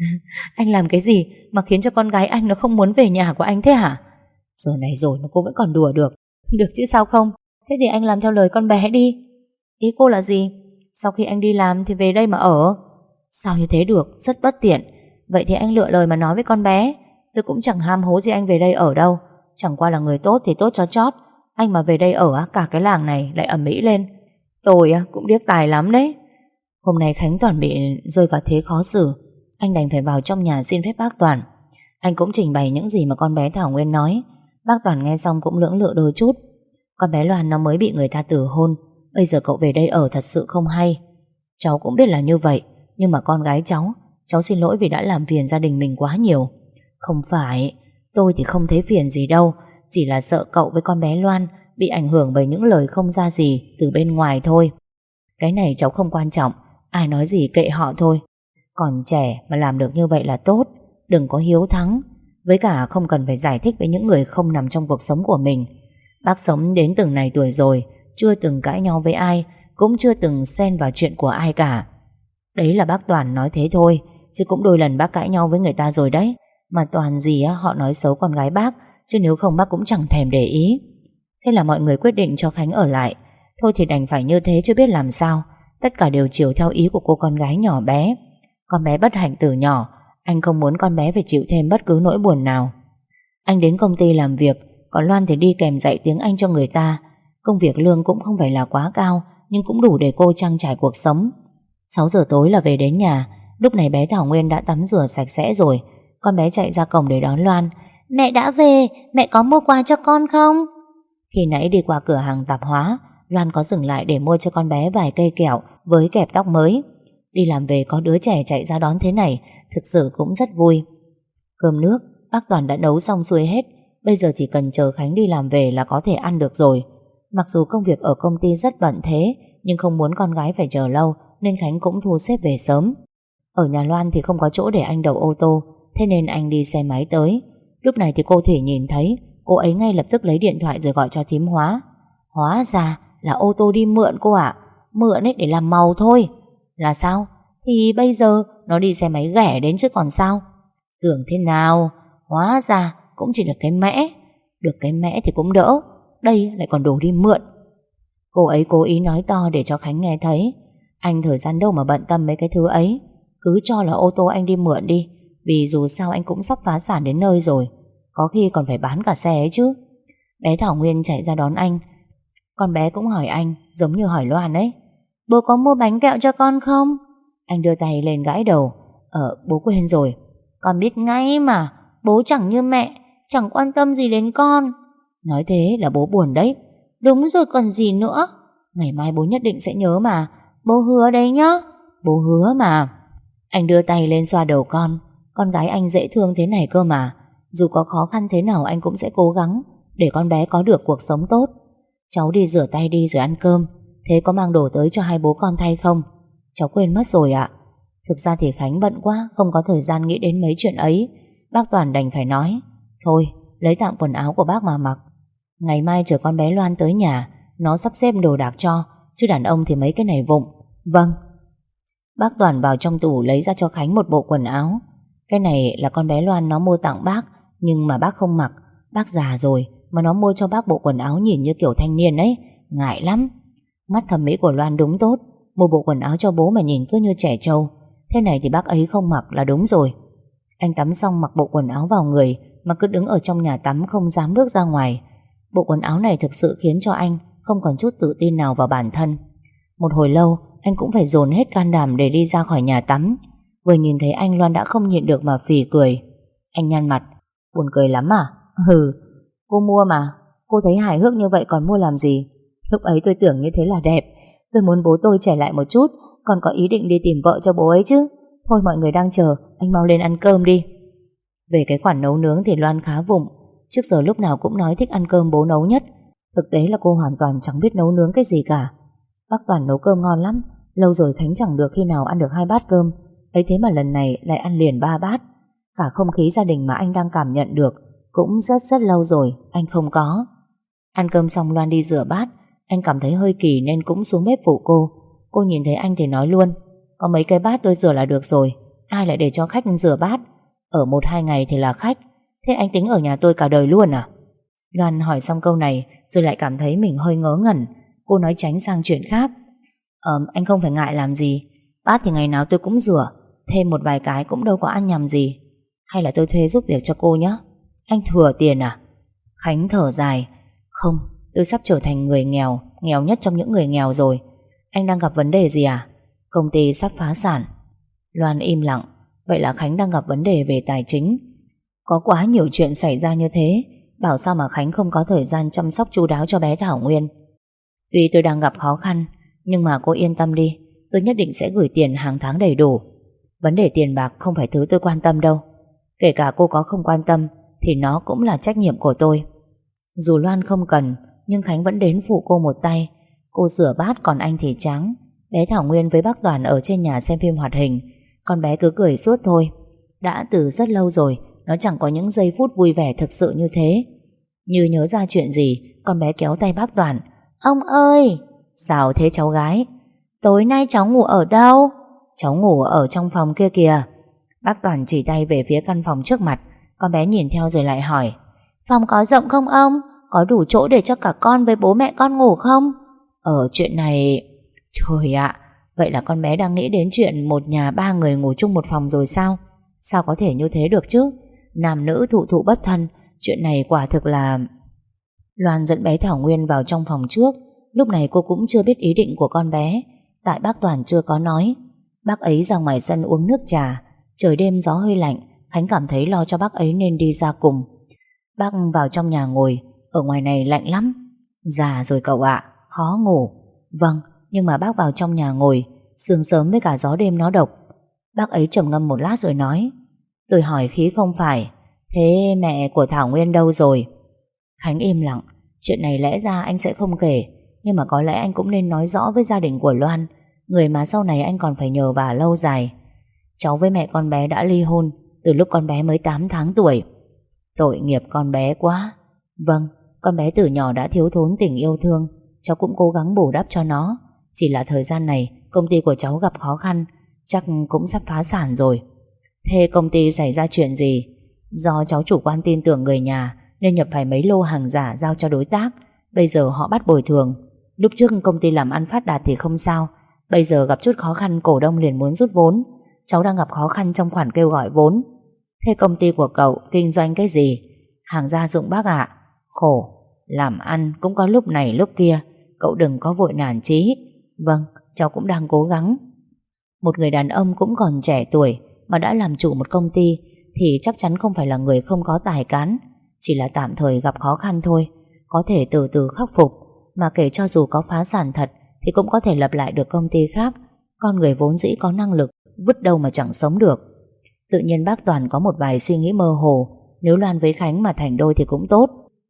Anh làm cái gì mà khiến cho con gái anh nó không muốn về nhà của anh thế hả? Giờ này rồi mà cô vẫn còn đùa được. Được chứ sao không? Thế thì anh làm theo lời con bé đi. Ý cô là gì? Sau khi anh đi làm thì về đây mà ở. Sao như thế được? Rất bất tiện. Vậy thì anh lựa lời mà nói với con bé. Tôi cũng chẳng ham hố gì anh về đây ở đâu. Chẳng qua là người tốt thì tốt cho chót. Anh mà về đây ở cả cái làng này lại ầm ĩ lên. Tôi cũng điếc tai lắm đấy. Hôm nay Khánh Toàn bị rơi vào thế khó xử. Anh đành phải vào trong nhà xin phép bác Toàn. Anh cũng trình bày những gì mà con bé Thảo Nguyên nói. Bác Toàn nghe xong cũng lưỡng lự đôi chút. Con bé Loan nó mới bị người ta tử hôn. Bây giờ cậu về đây ở thật sự không hay. Cháu cũng biết là như vậy. Nhưng mà con gái cháu xin lỗi vì đã làm phiền gia đình mình quá nhiều. Không phải, tôi thì không thấy phiền gì đâu. Chỉ là sợ cậu với con bé Loan bị ảnh hưởng bởi những lời không ra gì từ bên ngoài thôi. Cái này cháu không quan trọng. Ai nói gì kệ họ thôi. Còn trẻ mà làm được như vậy là tốt. Đừng có hiếu thắng. Với cả không cần phải giải thích với những người không nằm trong cuộc sống của mình. Bác sống đến từng này tuổi rồi, chưa từng cãi nhau với ai, cũng chưa từng xen vào chuyện của ai cả. Đấy là bác Toàn nói thế thôi, chứ cũng đôi lần bác cãi nhau với người ta rồi đấy. Mà toàn gì họ nói xấu con gái bác, chứ nếu không bác cũng chẳng thèm để ý. Thế là mọi người quyết định cho Khánh ở lại. Thôi thì đành phải như thế chứ biết làm sao. Tất cả đều chiều theo ý của cô con gái nhỏ bé. Con bé bất hạnh từ nhỏ. Anh không muốn con bé phải chịu thêm bất cứ nỗi buồn nào. Anh đến công ty làm việc, còn Loan thì đi kèm dạy tiếng Anh cho người ta. Công việc lương cũng không phải là quá cao, nhưng cũng đủ để cô trang trải cuộc sống. 6 giờ tối là về đến nhà. Lúc này bé Thảo Nguyên đã tắm rửa sạch sẽ rồi. Con bé chạy ra cổng để đón Loan. Mẹ đã về, mẹ có mua quà cho con không? Khi nãy đi qua cửa hàng tạp hóa, Loan có dừng lại để mua cho con bé vài cây kẹo với kẹp tóc mới. Đi làm về có đứa trẻ chạy ra đón thế này, thực sự cũng rất vui. Cơm nước bác Toàn đã nấu xong xuôi hết. Bây giờ chỉ cần chờ Khánh đi làm về là có thể ăn được rồi. Mặc dù công việc ở công ty rất bận thế, nhưng không muốn con gái phải chờ lâu, nên Khánh cũng thu xếp về sớm. Ở nhà Loan thì không có chỗ để anh đậu ô tô, thế nên anh đi xe máy tới. Lúc này thì cô Thủy nhìn thấy, cô ấy ngay lập tức lấy điện thoại rồi gọi cho thím Hóa. Hóa ra là ô tô đi mượn cô ạ. Mượn ấy để làm màu thôi. Là sao? Thì bây giờ nó đi xe máy ghẻ đến chứ còn sao. Tưởng thế nào? Hóa ra cũng chỉ được cái mẽ. Được cái mẽ thì cũng đỡ, đây lại còn đồ đi mượn. Cô ấy cố ý nói to để cho Khánh nghe thấy. Anh thời gian đâu mà bận tâm mấy cái thứ ấy. Cứ cho là ô tô anh đi mượn đi, vì dù sao anh cũng sắp phá sản đến nơi rồi. Có khi còn phải bán cả xe ấy chứ. Bé Thảo Nguyên chạy ra đón anh. Con bé cũng hỏi anh, giống như hỏi Loan ấy. Bố có mua bánh kẹo cho con không? Anh đưa tay lên gãi đầu. Bố quên rồi. Con biết ngay mà, bố chẳng như mẹ, chẳng quan tâm gì đến con. Nói thế là bố buồn đấy. Đúng rồi còn gì nữa. Ngày mai bố nhất định sẽ nhớ mà. Bố hứa đấy nhá. Bố hứa mà. Anh đưa tay lên xoa đầu con gái anh dễ thương thế này cơ mà. Dù có khó khăn thế nào anh cũng sẽ cố gắng để con bé có được cuộc sống tốt. Cháu đi rửa tay đi rồi ăn cơm. Thế có mang đồ tới cho hai bố con thay không? Cháu quên mất rồi ạ. Thực ra thì Khánh bận quá, không có thời gian nghĩ đến mấy chuyện ấy. Bác Toàn đành phải nói, thôi lấy tạm quần áo của bác mà mặc. Ngày mai chờ con bé Loan tới nhà, nó sắp xếp đồ đạc cho, chứ đàn ông thì mấy cái này vụng. Vâng. Bác Toàn vào trong tủ lấy ra cho Khánh một bộ quần áo. Cái này là con bé Loan nó mua tặng bác, nhưng mà bác không mặc. Bác già rồi mà nó mua cho bác bộ quần áo nhìn như kiểu thanh niên ấy, ngại lắm. Mắt thẩm mỹ của Loan đúng tốt, mua bộ quần áo cho bố mà nhìn cứ như trẻ trâu. Thế này thì bác ấy không mặc là đúng rồi. Anh tắm xong mặc bộ quần áo vào người mà cứ đứng ở trong nhà tắm không dám bước ra ngoài. Bộ quần áo này thực sự khiến cho anh không còn chút tự tin nào vào bản thân. Một hồi lâu anh cũng phải dồn hết can đảm để đi ra khỏi nhà tắm. Vừa nhìn thấy anh, Loan đã không nhịn được mà phì cười. Anh nhăn mặt. Buồn cười lắm à? Ừ, cô mua mà. Cô thấy hài hước như vậy còn mua làm gì? Lúc ấy tôi tưởng như thế là đẹp. Tôi muốn bố tôi trẻ lại một chút, còn có ý định đi tìm vợ cho bố ấy chứ. Thôi mọi người đang chờ, anh mau lên ăn cơm đi. Về cái khoản nấu nướng thì Loan khá vụng. Trước giờ lúc nào cũng nói thích ăn cơm bố nấu nhất. Thực tế là cô hoàn toàn chẳng biết nấu nướng cái gì cả. Bác Toàn nấu cơm ngon lắm. Lâu rồi Khánh chẳng được khi nào ăn được 2 bát cơm. Ấy thế mà lần này lại ăn liền 3 bát. Cả không khí gia đình mà anh đang cảm nhận được cũng rất rất lâu rồi anh không có. Ăn cơm xong Loan đi rửa bát. Anh cảm thấy hơi kỳ nên cũng xuống bếp phụ cô. Cô nhìn thấy anh thì nói luôn: có mấy cái bát tôi rửa là được rồi, ai lại để cho khách rửa bát? Ở 1-2 ngày thì là khách. Thế anh tính ở nhà tôi cả đời luôn à? Loan hỏi xong câu này rồi lại cảm thấy mình hơi ngớ ngẩn. Cô nói tránh sang chuyện khác. Anh không phải ngại làm gì. Bát thì ngày nào tôi cũng rửa, thêm một vài cái cũng đâu có ăn nhầm gì. Hay là tôi thuê giúp việc cho cô nhé? Anh thừa tiền à? Khánh thở dài. Không, tôi sắp trở thành người nghèo, nghèo nhất trong những người nghèo rồi. Anh đang gặp vấn đề gì à? Công ty sắp phá sản. Loan im lặng. Vậy là Khánh đang gặp vấn đề về tài chính. Có quá nhiều chuyện xảy ra như thế, bảo sao mà Khánh không có thời gian chăm sóc chu đáo cho bé Thảo Nguyên. Tuy tôi đang gặp khó khăn, nhưng mà cô yên tâm đi, tôi nhất định sẽ gửi tiền hàng tháng đầy đủ. Vấn đề tiền bạc không phải thứ tôi quan tâm đâu. Kể cả cô có không quan tâm thì nó cũng là trách nhiệm của tôi. Dù Loan không cần, nhưng Khánh vẫn đến phụ cô một tay. Cô rửa bát còn anh thì trắng. Bé Thảo Nguyên với bác Toàn ở trên nhà xem phim hoạt hình. Con bé cứ cười suốt thôi. Đã từ rất lâu rồi nó chẳng có những giây phút vui vẻ thực sự như thế. Như nhớ ra chuyện gì, con bé kéo tay bác Toàn. Ông ơi! Sao thế cháu gái? Tối nay cháu ngủ ở đâu? Cháu ngủ ở trong phòng kia kìa. Bác Toàn chỉ tay về phía căn phòng trước mặt. Con bé nhìn theo rồi lại hỏi: phòng có rộng không ông? Có đủ chỗ để cho cả con với bố mẹ con ngủ không? Chuyện này... Trời ạ! Vậy là con bé đang nghĩ đến chuyện một nhà 3 người ngủ chung một phòng rồi sao? Sao có thể như thế được chứ? Nam nữ thụ thụ bất thân. Chuyện này quả thực là... Loan dẫn bé Thảo Nguyên vào trong phòng trước. Lúc này cô cũng chưa biết ý định của con bé, tại bác Toàn chưa có nói. Bác ấy ra ngoài sân uống nước trà. Trời đêm gió hơi lạnh, Khánh cảm thấy lo cho bác ấy nên đi ra cùng. Bác vào trong nhà ngồi. Ở ngoài này lạnh lắm. Già rồi cậu ạ, khó ngủ. Vâng, nhưng mà bác vào trong nhà ngồi, sương sớm với cả gió đêm nó độc. Bác ấy trầm ngâm một lát rồi nói: tôi hỏi khí không phải. Thế mẹ của Thảo Nguyên đâu rồi? Khánh im lặng. Chuyện này lẽ ra anh sẽ không kể, nhưng mà có lẽ anh cũng nên nói rõ với gia đình của Loan, người mà sau này anh còn phải nhờ bà lâu dài. Cháu với mẹ con bé đã ly hôn từ lúc con bé mới 8 tháng tuổi. Tội nghiệp con bé quá. Vâng, con bé từ nhỏ đã thiếu thốn tình yêu thương. Cháu cũng cố gắng bù đắp cho nó. Chỉ là thời gian này công ty của cháu gặp khó khăn, chắc cũng sắp phá sản rồi. Thế công ty xảy ra chuyện gì? Do cháu chủ quan tin tưởng người nhà nên nhập phải mấy lô hàng giả giao cho đối tác. Bây giờ họ bắt bồi thường. Lúc trước công ty làm ăn phát đạt thì không sao, bây giờ gặp chút khó khăn cổ đông liền muốn rút vốn. Cháu đang gặp khó khăn trong khoản kêu gọi vốn. Thế công ty của cậu kinh doanh cái gì? Hàng gia dụng bác ạ. Khổ, làm ăn cũng có lúc này lúc kia, cậu đừng có vội nản chí. Vâng, cháu cũng đang cố gắng. Một người đàn ông cũng còn trẻ tuổi mà đã làm chủ một công ty thì chắc chắn không phải là người không có tài cán. Chỉ là tạm thời gặp khó khăn thôi, có thể từ từ khắc phục. Mà kể cho dù có phá sản thật thì cũng có thể lập lại được công ty khác. Con người vốn dĩ có năng lực, vứt đâu mà chẳng sống được. Tự nhiên bác Toàn có một vài suy nghĩ mơ hồ. Nếu Loan với Khánh mà thành đôi thì cũng tốt.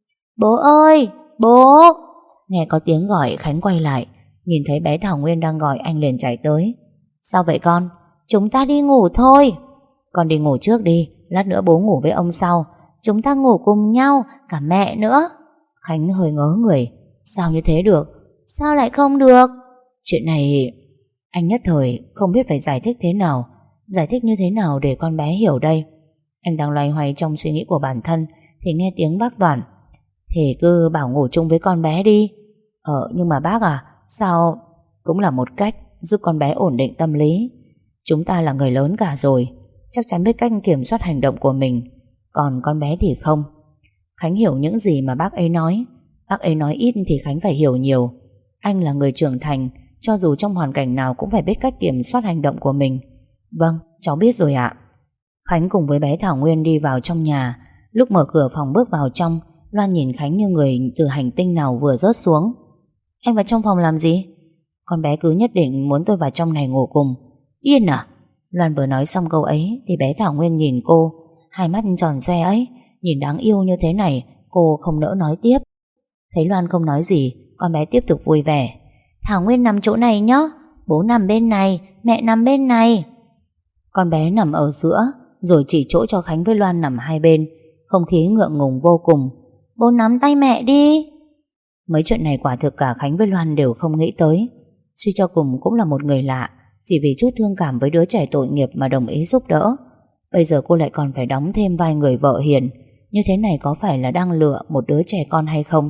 Bố ơi, bố! Nghe có tiếng gọi, Khánh quay lại, nhìn thấy bé Thảo Nguyên đang gọi, anh liền chạy tới. Sao vậy con? Chúng ta đi ngủ thôi. Con đi ngủ trước đi, lát nữa bố ngủ với ông sau. Chúng ta ngủ cùng nhau, cả mẹ nữa. Khánh hơi ngớ người. Sao như thế được? Sao lại không được? Chuyện này anh nhất thời không biết phải giải thích thế nào. Giải thích như thế nào để con bé hiểu đây? Anh đang loay hoay trong suy nghĩ của bản thân thì nghe tiếng bác Đoàn. Thì cứ bảo ngủ chung với con bé đi. Nhưng mà bác à, sao? Cũng là một cách giúp con bé ổn định tâm lý. Chúng ta là người lớn cả rồi, chắc chắn biết cách kiểm soát hành động của mình. Còn con bé thì không. Khánh hiểu những gì mà bác ấy nói. Bác ấy nói ít thì Khánh phải hiểu nhiều. Anh là người trưởng thành, cho dù trong hoàn cảnh nào cũng phải biết cách kiểm soát hành động của mình. Vâng, cháu biết rồi ạ. Khánh cùng với bé Thảo Nguyên đi vào trong nhà. Lúc mở cửa phòng bước vào trong, Loan nhìn Khánh như người từ hành tinh nào vừa rớt xuống. Anh vào trong phòng làm gì? Con bé cứ nhất định muốn tôi vào trong này ngủ cùng. Điên à? Loan vừa nói xong câu ấy thì bé Thảo Nguyên nhìn cô, hai mắt tròn xoe ấy, nhìn đáng yêu như thế này, cô không nỡ nói tiếp. Thấy Loan không nói gì, con bé tiếp tục vui vẻ. Thảo Nguyên nằm chỗ này nhá, bố nằm bên này, mẹ nằm bên này. Con bé nằm ở giữa, rồi chỉ chỗ cho Khánh với Loan nằm hai bên. Không khí ngượng ngùng vô cùng. Bố nắm tay mẹ đi. Mấy chuyện này quả thực cả Khánh với Loan đều không nghĩ tới. Suy cho cùng cũng là một người lạ, chỉ vì chút thương cảm với đứa trẻ tội nghiệp mà đồng ý giúp đỡ. Bây giờ cô lại còn phải đóng thêm vai người vợ hiền. Như thế này có phải là đang lựa một đứa trẻ con hay không?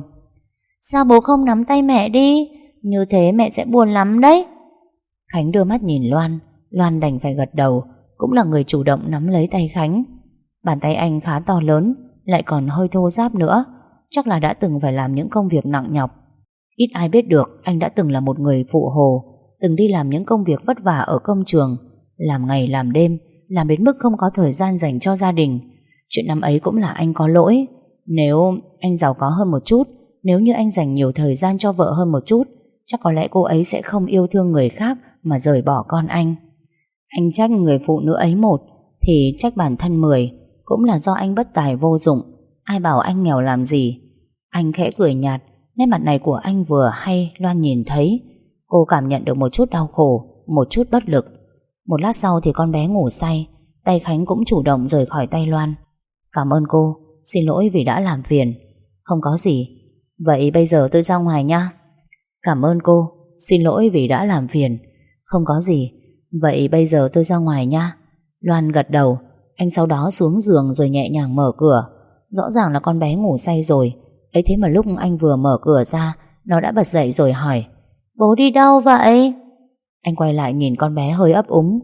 Sao bố không nắm tay mẹ đi? Như thế mẹ sẽ buồn lắm đấy. Khánh đưa mắt nhìn Loan. Loan đành phải gật đầu, cũng là người chủ động nắm lấy tay Khánh. Bàn tay anh khá to lớn, lại còn hơi thô ráp nữa. Chắc là đã từng phải làm những công việc nặng nhọc. Ít ai biết được anh đã từng là một người phụ hồ, từng đi làm những công việc vất vả ở công trường, làm ngày làm đêm, làm đến mức không có thời gian dành cho gia đình. Chuyện năm ấy cũng là anh có lỗi. Nếu anh giàu có hơn một chút, nếu như anh dành nhiều thời gian cho vợ hơn một chút, chắc có lẽ cô ấy sẽ không yêu thương người khác mà rời bỏ con anh. Anh trách người phụ nữ ấy một, thì trách bản thân 10. Cũng là do anh bất tài vô dụng. Ai bảo anh nghèo làm gì. Anh khẽ cười nhạt. Nét mặt này của anh vừa hay Loan nhìn thấy. Cô cảm nhận được một chút đau khổ, một chút bất lực. Một lát sau thì con bé ngủ say. Tay Khánh cũng chủ động rời khỏi tay Loan. Cảm ơn cô, xin lỗi vì đã làm phiền. Không có gì. Vậy bây giờ tôi ra ngoài nha. Cảm ơn cô, xin lỗi vì đã làm phiền. Không có gì. Vậy bây giờ tôi ra ngoài nha. Loan gật đầu. Anh sau đó xuống giường rồi nhẹ nhàng mở cửa. Rõ ràng là con bé ngủ say rồi. Ấy thế mà lúc anh vừa mở cửa ra, nó đã bật dậy rồi hỏi: Bố đi đâu vậy? Anh quay lại nhìn con bé hơi ấp úng.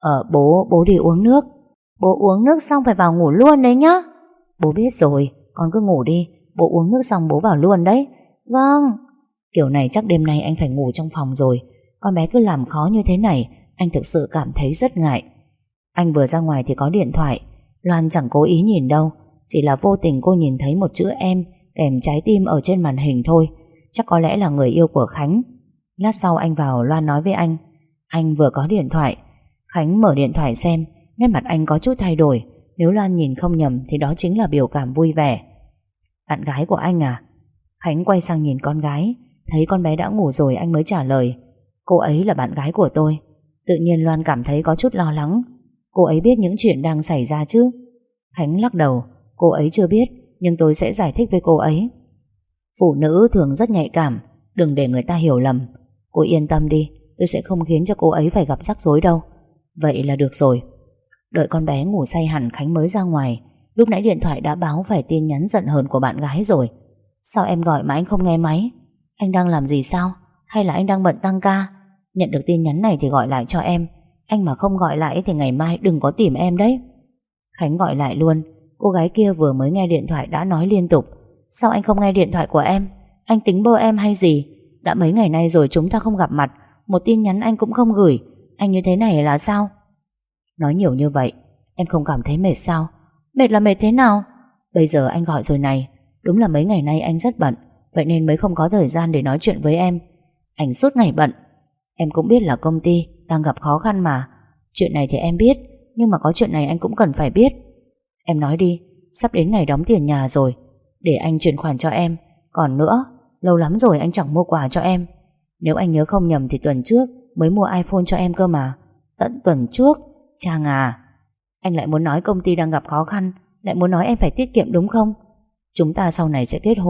Bố đi uống nước. Bố uống nước xong phải vào ngủ luôn đấy nhá. Bố biết rồi, con cứ ngủ đi. Bố uống nước xong bố vào luôn đấy. Vâng. Kiểu này chắc đêm nay anh phải ngủ trong phòng rồi. Con bé cứ làm khó như thế này, anh thực sự cảm thấy rất ngại. Anh vừa ra ngoài thì có điện thoại. Loan chẳng cố ý nhìn đâu, chỉ là vô tình cô nhìn thấy một chữ em kèm trái tim ở trên màn hình thôi. Chắc có lẽ là người yêu của Khánh. Lát sau anh vào, Loan nói với anh vừa có điện thoại. Khánh mở điện thoại xem. Nét mặt anh có chút thay đổi. Nếu Loan nhìn không nhầm thì đó chính là biểu cảm vui vẻ. Bạn gái của anh à? Khánh quay sang nhìn con gái. Thấy con bé đã ngủ rồi anh mới trả lời: Cô ấy là bạn gái của tôi. Tự nhiên Loan cảm thấy có chút lo lắng. Cô ấy biết những chuyện đang xảy ra chứ? Khánh lắc đầu. Cô ấy chưa biết, nhưng tôi sẽ giải thích với cô ấy. Phụ nữ thường rất nhạy cảm, đừng để người ta hiểu lầm. Cô yên tâm đi, tôi sẽ không khiến cho cô ấy phải gặp rắc rối đâu. Vậy là được rồi. Đợi con bé ngủ say hẳn Khánh mới ra ngoài. Lúc nãy điện thoại đã báo phải tin nhắn giận hờn của bạn gái rồi. Sao em gọi mà anh không nghe máy? Anh đang làm gì sao? Hay là anh đang bận tăng ca? Nhận được tin nhắn này thì gọi lại cho em. Anh mà không gọi lại thì ngày mai đừng có tìm em đấy. Khánh gọi lại luôn. Cô gái kia vừa mới nghe điện thoại đã nói liên tục: Sao anh không nghe điện thoại của em? Anh tính bơ em hay gì? Đã mấy ngày nay rồi chúng ta không gặp mặt, một tin nhắn anh cũng không gửi. Anh như thế này là sao? Nói nhiều như vậy em không cảm thấy mệt sao? Mệt là mệt thế nào? Bây giờ anh gọi rồi này. Đúng là mấy ngày nay anh rất bận, vậy nên mới không có thời gian để nói chuyện với em. Anh suốt ngày bận. Em cũng biết là công ty đang gặp khó khăn mà. Chuyện này thì em biết, nhưng mà có chuyện này anh cũng cần phải biết. Em nói đi, sắp đến ngày đóng tiền nhà rồi, để anh chuyển khoản cho em. Còn nữa, lâu lắm rồi anh chẳng mua quà cho em. Nếu anh nhớ không nhầm thì tuần trước mới mua iPhone cho em cơ mà. Tận tuần trước. Trang à, anh lại muốn nói công ty đang gặp khó khăn, lại muốn nói em phải tiết kiệm đúng không? Chúng ta sau này sẽ kết hôn,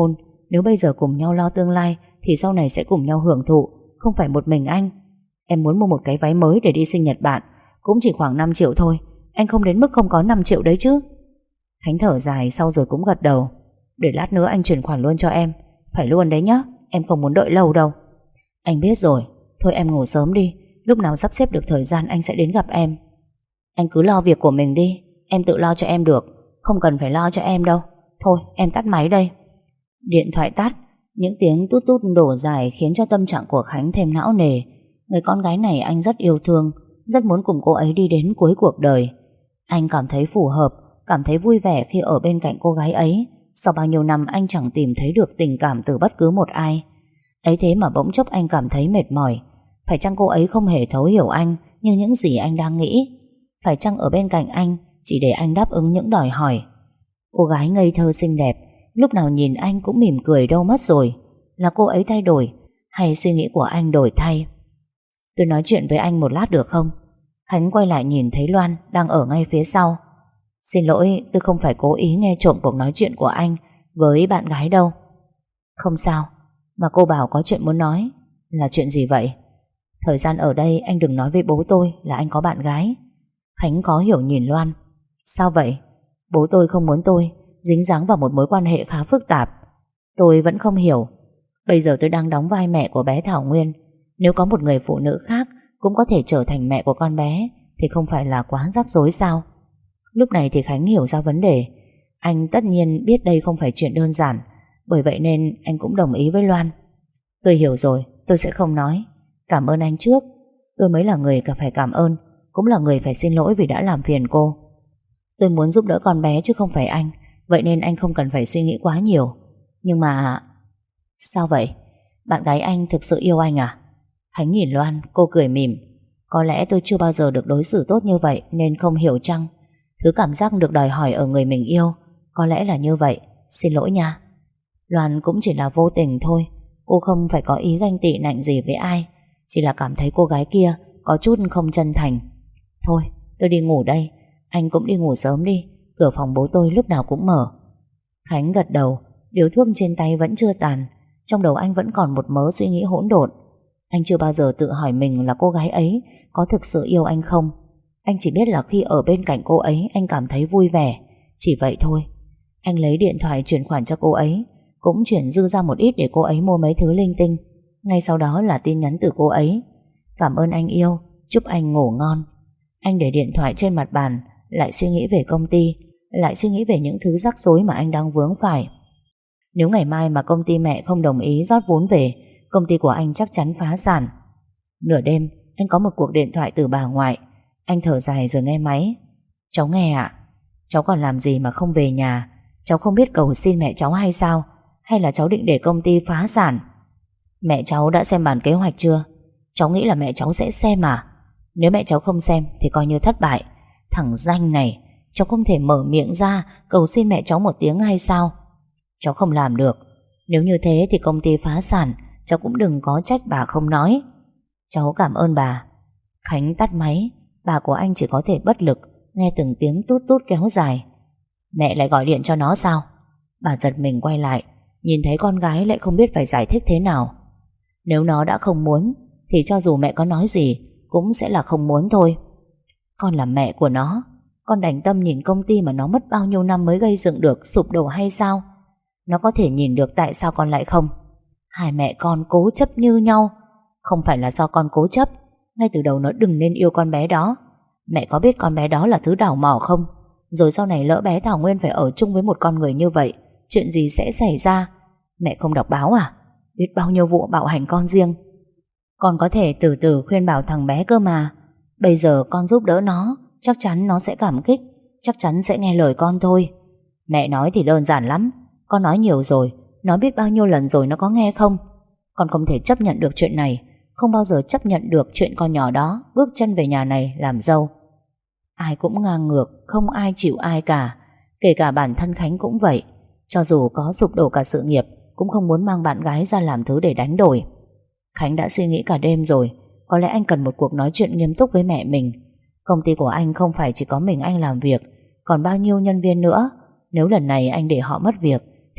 Nếu bây giờ cùng nhau lo tương lai thì sau này sẽ cùng nhau hưởng thụ, không phải một mình anh. Em muốn mua một cái váy mới để đi sinh nhật bạn, cũng chỉ khoảng 5 triệu thôi. Anh không đến mức không có 5 triệu đấy chứ. Khánh thở dài sau rồi cũng gật đầu. Để lát nữa anh chuyển khoản luôn cho em. Phải luôn đấy nhá, em không muốn đợi lâu đâu. Anh biết rồi, thôi em ngủ sớm đi. Lúc nào sắp xếp được thời gian anh sẽ đến gặp em. Anh cứ lo việc của mình đi, em tự lo cho em được, không cần phải lo cho em đâu. Thôi em tắt máy đây. Điện thoại tắt, những tiếng tút tút đổ dài khiến cho tâm trạng của Khánh thêm não nề. Người con gái này anh rất yêu thương, rất muốn cùng cô ấy đi đến cuối cuộc đời. Anh cảm thấy phù hợp, cảm thấy vui vẻ khi ở bên cạnh cô gái ấy. Sau bao nhiêu năm anh chẳng tìm thấy được tình cảm từ bất cứ một ai. Ấy thế mà bỗng chốc anh cảm thấy mệt mỏi. Phải chăng cô ấy không hề thấu hiểu anh như những gì anh đang nghĩ? Phải chăng ở bên cạnh anh chỉ để anh đáp ứng những đòi hỏi? Cô gái ngây thơ xinh đẹp, lúc nào nhìn anh cũng mỉm cười đâu mất rồi? Là cô ấy thay đổi, hay suy nghĩ của anh đổi thay? Tôi nói chuyện với anh một lát được không? Khánh quay lại nhìn thấy Loan đang ở ngay phía sau. Xin lỗi, tôi không phải cố ý nghe trộm cuộc nói chuyện của anh với bạn gái đâu. Không sao, mà cô bảo có chuyện muốn nói. Là chuyện gì vậy? Thời gian ở đây anh đừng nói với bố tôi là anh có bạn gái. Khánh khó hiểu nhìn Loan. Sao vậy? Bố tôi không muốn tôi dính dáng vào một mối quan hệ khá phức tạp. Tôi vẫn không hiểu. Bây giờ tôi đang đóng vai mẹ của bé Thảo Nguyên. Nếu có một người phụ nữ khác cũng có thể trở thành mẹ của con bé thì không phải là quá rắc rối sao? Lúc này thì Khánh hiểu ra vấn đề. Anh tất nhiên biết đây không phải chuyện đơn giản, bởi vậy nên anh cũng đồng ý với Loan. Tôi hiểu rồi, tôi sẽ không nói. Cảm ơn anh trước. Tôi mới là người cần phải cảm ơn, cũng là người phải xin lỗi vì đã làm phiền cô. Tôi muốn giúp đỡ con bé chứ không phải anh, vậy nên anh không cần phải suy nghĩ quá nhiều. Nhưng mà... Sao vậy? Bạn gái anh thực sự yêu anh à? Khánh nhìn Loan, cô cười mỉm. Có lẽ tôi chưa bao giờ được đối xử tốt như vậy nên không hiểu chăng. Thứ cảm giác được đòi hỏi ở người mình yêu có lẽ là như vậy. Xin lỗi nha. Loan cũng chỉ là vô tình thôi. Cô không phải có ý ganh tị nạnh gì với ai, chỉ là cảm thấy cô gái kia có chút không chân thành. Thôi tôi đi ngủ đây. Anh cũng đi ngủ sớm đi, cửa phòng bố tôi lúc nào cũng mở. Khánh gật đầu. Điếu thuốc trên tay vẫn chưa tàn. Trong đầu anh vẫn còn một mớ suy nghĩ hỗn độn. Anh chưa bao giờ tự hỏi mình là cô gái ấy có thực sự yêu anh không. Anh chỉ biết là khi ở bên cạnh cô ấy anh cảm thấy vui vẻ. Chỉ vậy thôi. Anh lấy điện thoại chuyển khoản cho cô ấy, cũng chuyển dư ra một ít để cô ấy mua mấy thứ linh tinh. Ngay sau đó là tin nhắn từ cô ấy. Cảm ơn anh yêu, chúc anh ngủ ngon. Anh để điện thoại trên mặt bàn, lại suy nghĩ về công ty, lại suy nghĩ về những thứ rắc rối mà anh đang vướng phải. Nếu ngày mai mà công ty mẹ không đồng ý rót vốn về, công ty của anh chắc chắn phá sản. Nửa đêm anh có một cuộc điện thoại từ bà ngoại. Anh thở dài rồi nghe máy. Cháu nghe ạ. Cháu còn làm gì mà không về nhà? Cháu không biết cầu xin mẹ cháu hay sao? Hay là cháu định để công ty phá sản? Mẹ cháu đã xem bản kế hoạch chưa? Cháu nghĩ là mẹ cháu sẽ xem à? Nếu mẹ cháu không xem thì coi như thất bại. Thằng danh này, cháu không thể mở miệng ra cầu xin mẹ cháu một tiếng hay sao? Cháu không làm được. Nếu như thế thì công ty phá sản, cháu cũng đừng có trách bà không nói. Cháu cảm ơn bà. Khánh tắt máy. Bà của anh chỉ có thể bất lực nghe từng tiếng tút tút kéo dài. Mẹ lại gọi điện cho nó sao? Bà giật mình quay lại, nhìn thấy con gái lại không biết phải giải thích thế nào. Nếu nó đã không muốn thì cho dù mẹ có nói gì cũng sẽ là không muốn thôi. Con là mẹ của nó, con đành tâm nhìn công ty mà nó mất bao nhiêu năm mới gây dựng được sụp đổ hay sao? Nó có thể nhìn được tại sao con lại không? Hai mẹ con cố chấp như nhau. Không phải là do con cố chấp. Ngay từ đầu nó đừng nên yêu con bé đó. Mẹ có biết con bé đó là thứ đào mỏ không? Rồi sau này lỡ bé Thảo Nguyên phải ở chung với một con người như vậy, chuyện gì sẽ xảy ra? Mẹ không đọc báo à? Biết bao nhiêu vụ bạo hành con riêng. Con có thể từ từ khuyên bảo thằng bé cơ mà. Bây giờ con giúp đỡ nó, chắc chắn nó sẽ cảm kích, chắc chắn sẽ nghe lời con thôi. Mẹ nói thì đơn giản lắm. Con nói nhiều rồi, nói biết bao nhiêu lần rồi nó có nghe không? Con không thể chấp nhận được chuyện này, không bao giờ chấp nhận được chuyện con nhỏ đó bước chân về nhà này làm dâu. Ai cũng ngang ngược, không ai chịu ai cả. Kể cả bản thân Khánh cũng vậy. Cho dù có sụp đổ cả sự nghiệp, cũng không muốn mang bạn gái ra làm thứ để đánh đổi. Khánh đã suy nghĩ cả đêm rồi. Có lẽ anh cần một cuộc nói chuyện nghiêm túc với mẹ mình. Công ty của anh không phải chỉ có mình anh làm việc, còn bao nhiêu nhân viên nữa. Nếu lần này anh để họ mất việc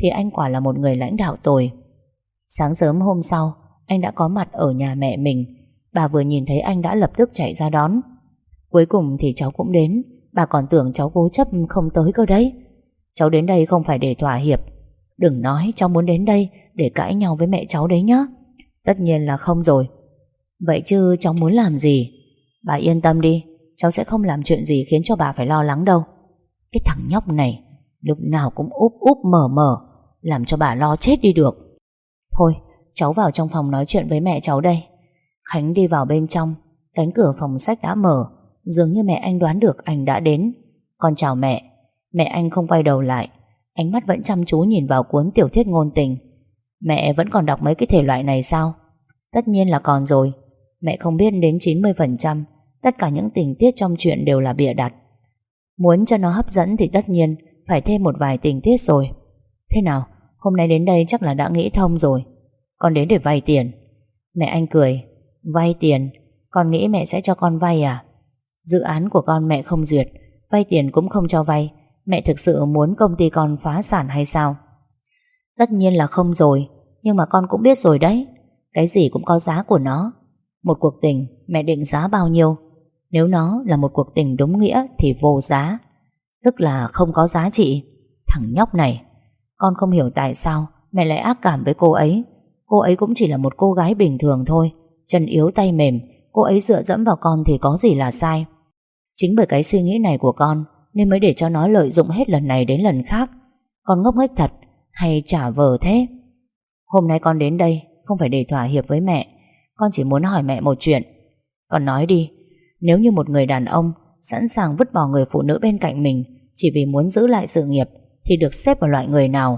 thì anh quả là một người lãnh đạo tồi. Sáng sớm hôm sau, anh đã có mặt ở nhà mẹ mình. Bà vừa nhìn thấy anh đã lập tức chạy ra đón. Cuối cùng thì cháu cũng đến. Bà còn tưởng cháu cố chấp không tới cơ đấy. Cháu đến đây không phải để thỏa hiệp. Đừng nói cháu muốn đến đây để cãi nhau với mẹ cháu đấy nhá. Tất nhiên là không rồi. Vậy chứ cháu muốn làm gì? Bà yên tâm đi, cháu sẽ không làm chuyện gì khiến cho bà phải lo lắng đâu. Cái thằng nhóc này lúc nào cũng úp úp mở mở, làm cho bà lo chết đi được. Thôi, cháu vào trong phòng nói chuyện với mẹ cháu đây. Khánh đi vào bên trong. Cánh cửa phòng sách đã mở. Dường như mẹ anh đoán được anh đã đến. Con chào mẹ. Mẹ anh không quay đầu lại, ánh mắt vẫn chăm chú nhìn vào cuốn tiểu thuyết ngôn tình. Mẹ vẫn còn đọc mấy cái thể loại này sao? Tất nhiên là còn rồi. Mẹ không biết đến 90% tất cả những tình tiết trong chuyện đều là bịa đặt. Muốn cho nó hấp dẫn thì tất nhiên phải thêm một vài tình tiết rồi. Thế nào, hôm nay đến đây chắc là đã nghĩ thông rồi. Con đến để vay tiền. Mẹ anh cười. Vay tiền? Con nghĩ mẹ sẽ cho con vay à? Dự án của con mẹ không duyệt, vay tiền cũng không cho vay. Mẹ thực sự muốn công ty con phá sản hay sao? Tất nhiên là không rồi. Nhưng mà con cũng biết rồi đấy, cái gì cũng có giá của nó. Một cuộc tình mẹ định giá bao nhiêu? Nếu nó là một cuộc tình đúng nghĩa thì vô giá, tức là không có giá trị. Thằng nhóc này, con không hiểu tại sao mẹ lại ác cảm với cô ấy. Cô ấy cũng chỉ là một cô gái bình thường thôi, chân yếu tay mềm. Cô ấy dựa dẫm vào con thì có gì là sai. Chính bởi cái suy nghĩ này của con nên mới để cho nó lợi dụng hết lần này đến lần khác. Con ngốc nghếch thật hay trả vờ thế? Hôm nay con đến đây không phải để thỏa hiệp với mẹ. Con chỉ muốn hỏi mẹ một chuyện. Con nói đi. Nếu như một người đàn ông sẵn sàng vứt bỏ người phụ nữ bên cạnh mình chỉ vì muốn giữ lại sự nghiệp thì được xếp vào loại người nào?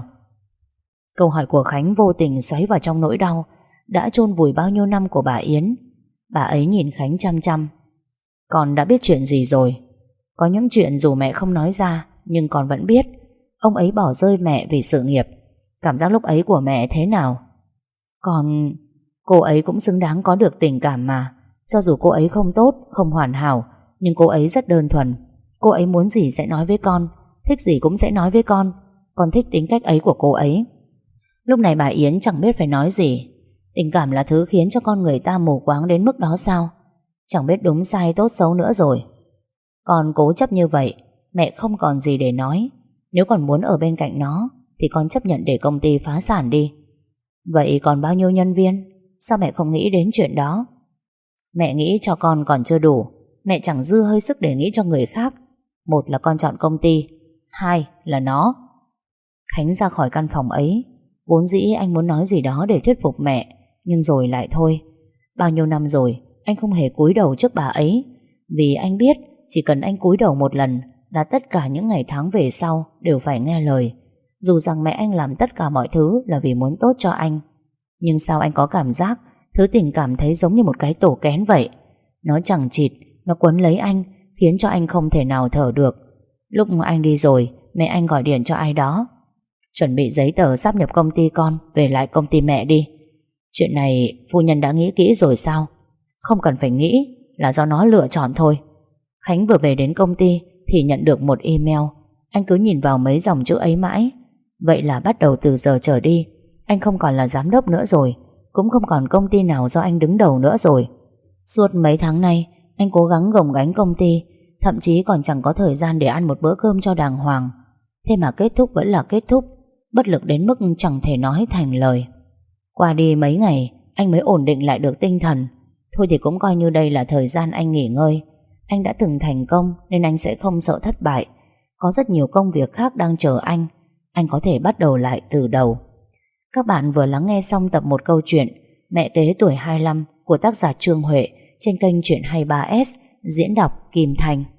Câu hỏi của Khánh vô tình xoáy vào trong nỗi đau đã chôn vùi bao nhiêu năm của bà Yến. Bà ấy nhìn Khánh chăm chăm. Con đã biết chuyện gì rồi? Có những chuyện dù mẹ không nói ra nhưng con vẫn biết. Ông ấy bỏ rơi mẹ vì sự nghiệp. Cảm giác lúc ấy của mẹ thế nào? Cô ấy cũng xứng đáng có được tình cảm mà. Cho dù cô ấy không tốt, không hoàn hảo, nhưng cô ấy rất đơn thuần. Cô ấy muốn gì sẽ nói với con, thích gì cũng sẽ nói với con. Con thích tính cách ấy của cô ấy. Lúc này bà Yến chẳng biết phải nói gì. Tình cảm là thứ khiến cho con người ta mù quáng đến mức đó sao? Chẳng biết đúng sai tốt xấu nữa rồi. Con cố chấp như vậy, mẹ không còn gì để nói. Nếu còn muốn ở bên cạnh nó thì con chấp nhận để công ty phá sản đi. Vậy còn bao nhiêu nhân viên? Sao mẹ không nghĩ đến chuyện đó? Mẹ nghĩ cho con còn chưa đủ. Mẹ chẳng dư hơi sức để nghĩ cho người khác. Một là con chọn công ty, hai là nó. Khánh ra khỏi căn phòng ấy. Vốn dĩ anh muốn nói gì đó để thuyết phục mẹ, nhưng rồi lại thôi. Bao nhiêu năm rồi anh không hề cúi đầu trước bà ấy, vì anh biết chỉ cần anh cúi đầu một lần là tất cả những ngày tháng về sau đều phải nghe lời. Dù rằng mẹ anh làm tất cả mọi thứ là vì muốn tốt cho anh, nhưng sao anh có cảm giác thứ tình cảm thấy giống như một cái tổ kén vậy. Nó chằng chịt, nó quấn lấy anh, khiến cho anh không thể nào thở được. Lúc anh đi rồi, mẹ anh gọi điện cho ai đó. Chuẩn bị giấy tờ sáp nhập công ty con về lại công ty mẹ đi. Chuyện này phu nhân đã nghĩ kỹ rồi sao? Không cần phải nghĩ, là do nó lựa chọn thôi. Khánh vừa về đến công ty thì nhận được một email. Anh cứ nhìn vào mấy dòng chữ ấy mãi. Vậy là bắt đầu từ giờ trở đi anh không còn là giám đốc nữa rồi, cũng không còn công ty nào do anh đứng đầu nữa rồi. Suốt mấy tháng nay anh cố gắng gồng gánh công ty, thậm chí còn chẳng có thời gian để ăn một bữa cơm cho đàng hoàng. Thế mà kết thúc vẫn là kết thúc, bất lực đến mức chẳng thể nói thành lời. Qua đi mấy ngày anh mới ổn định lại được tinh thần. Thôi thì cũng coi như đây là thời gian anh nghỉ ngơi. Anh đã từng thành công nên anh sẽ không sợ thất bại. Có rất nhiều công việc khác đang chờ anh có thể bắt đầu lại từ đầu. Các bạn vừa lắng nghe xong tập 1 câu chuyện Mẹ Kế tuổi 25 của tác giả Trương Huệ trên kênh Chuyện 23S, diễn đọc Kim Thành.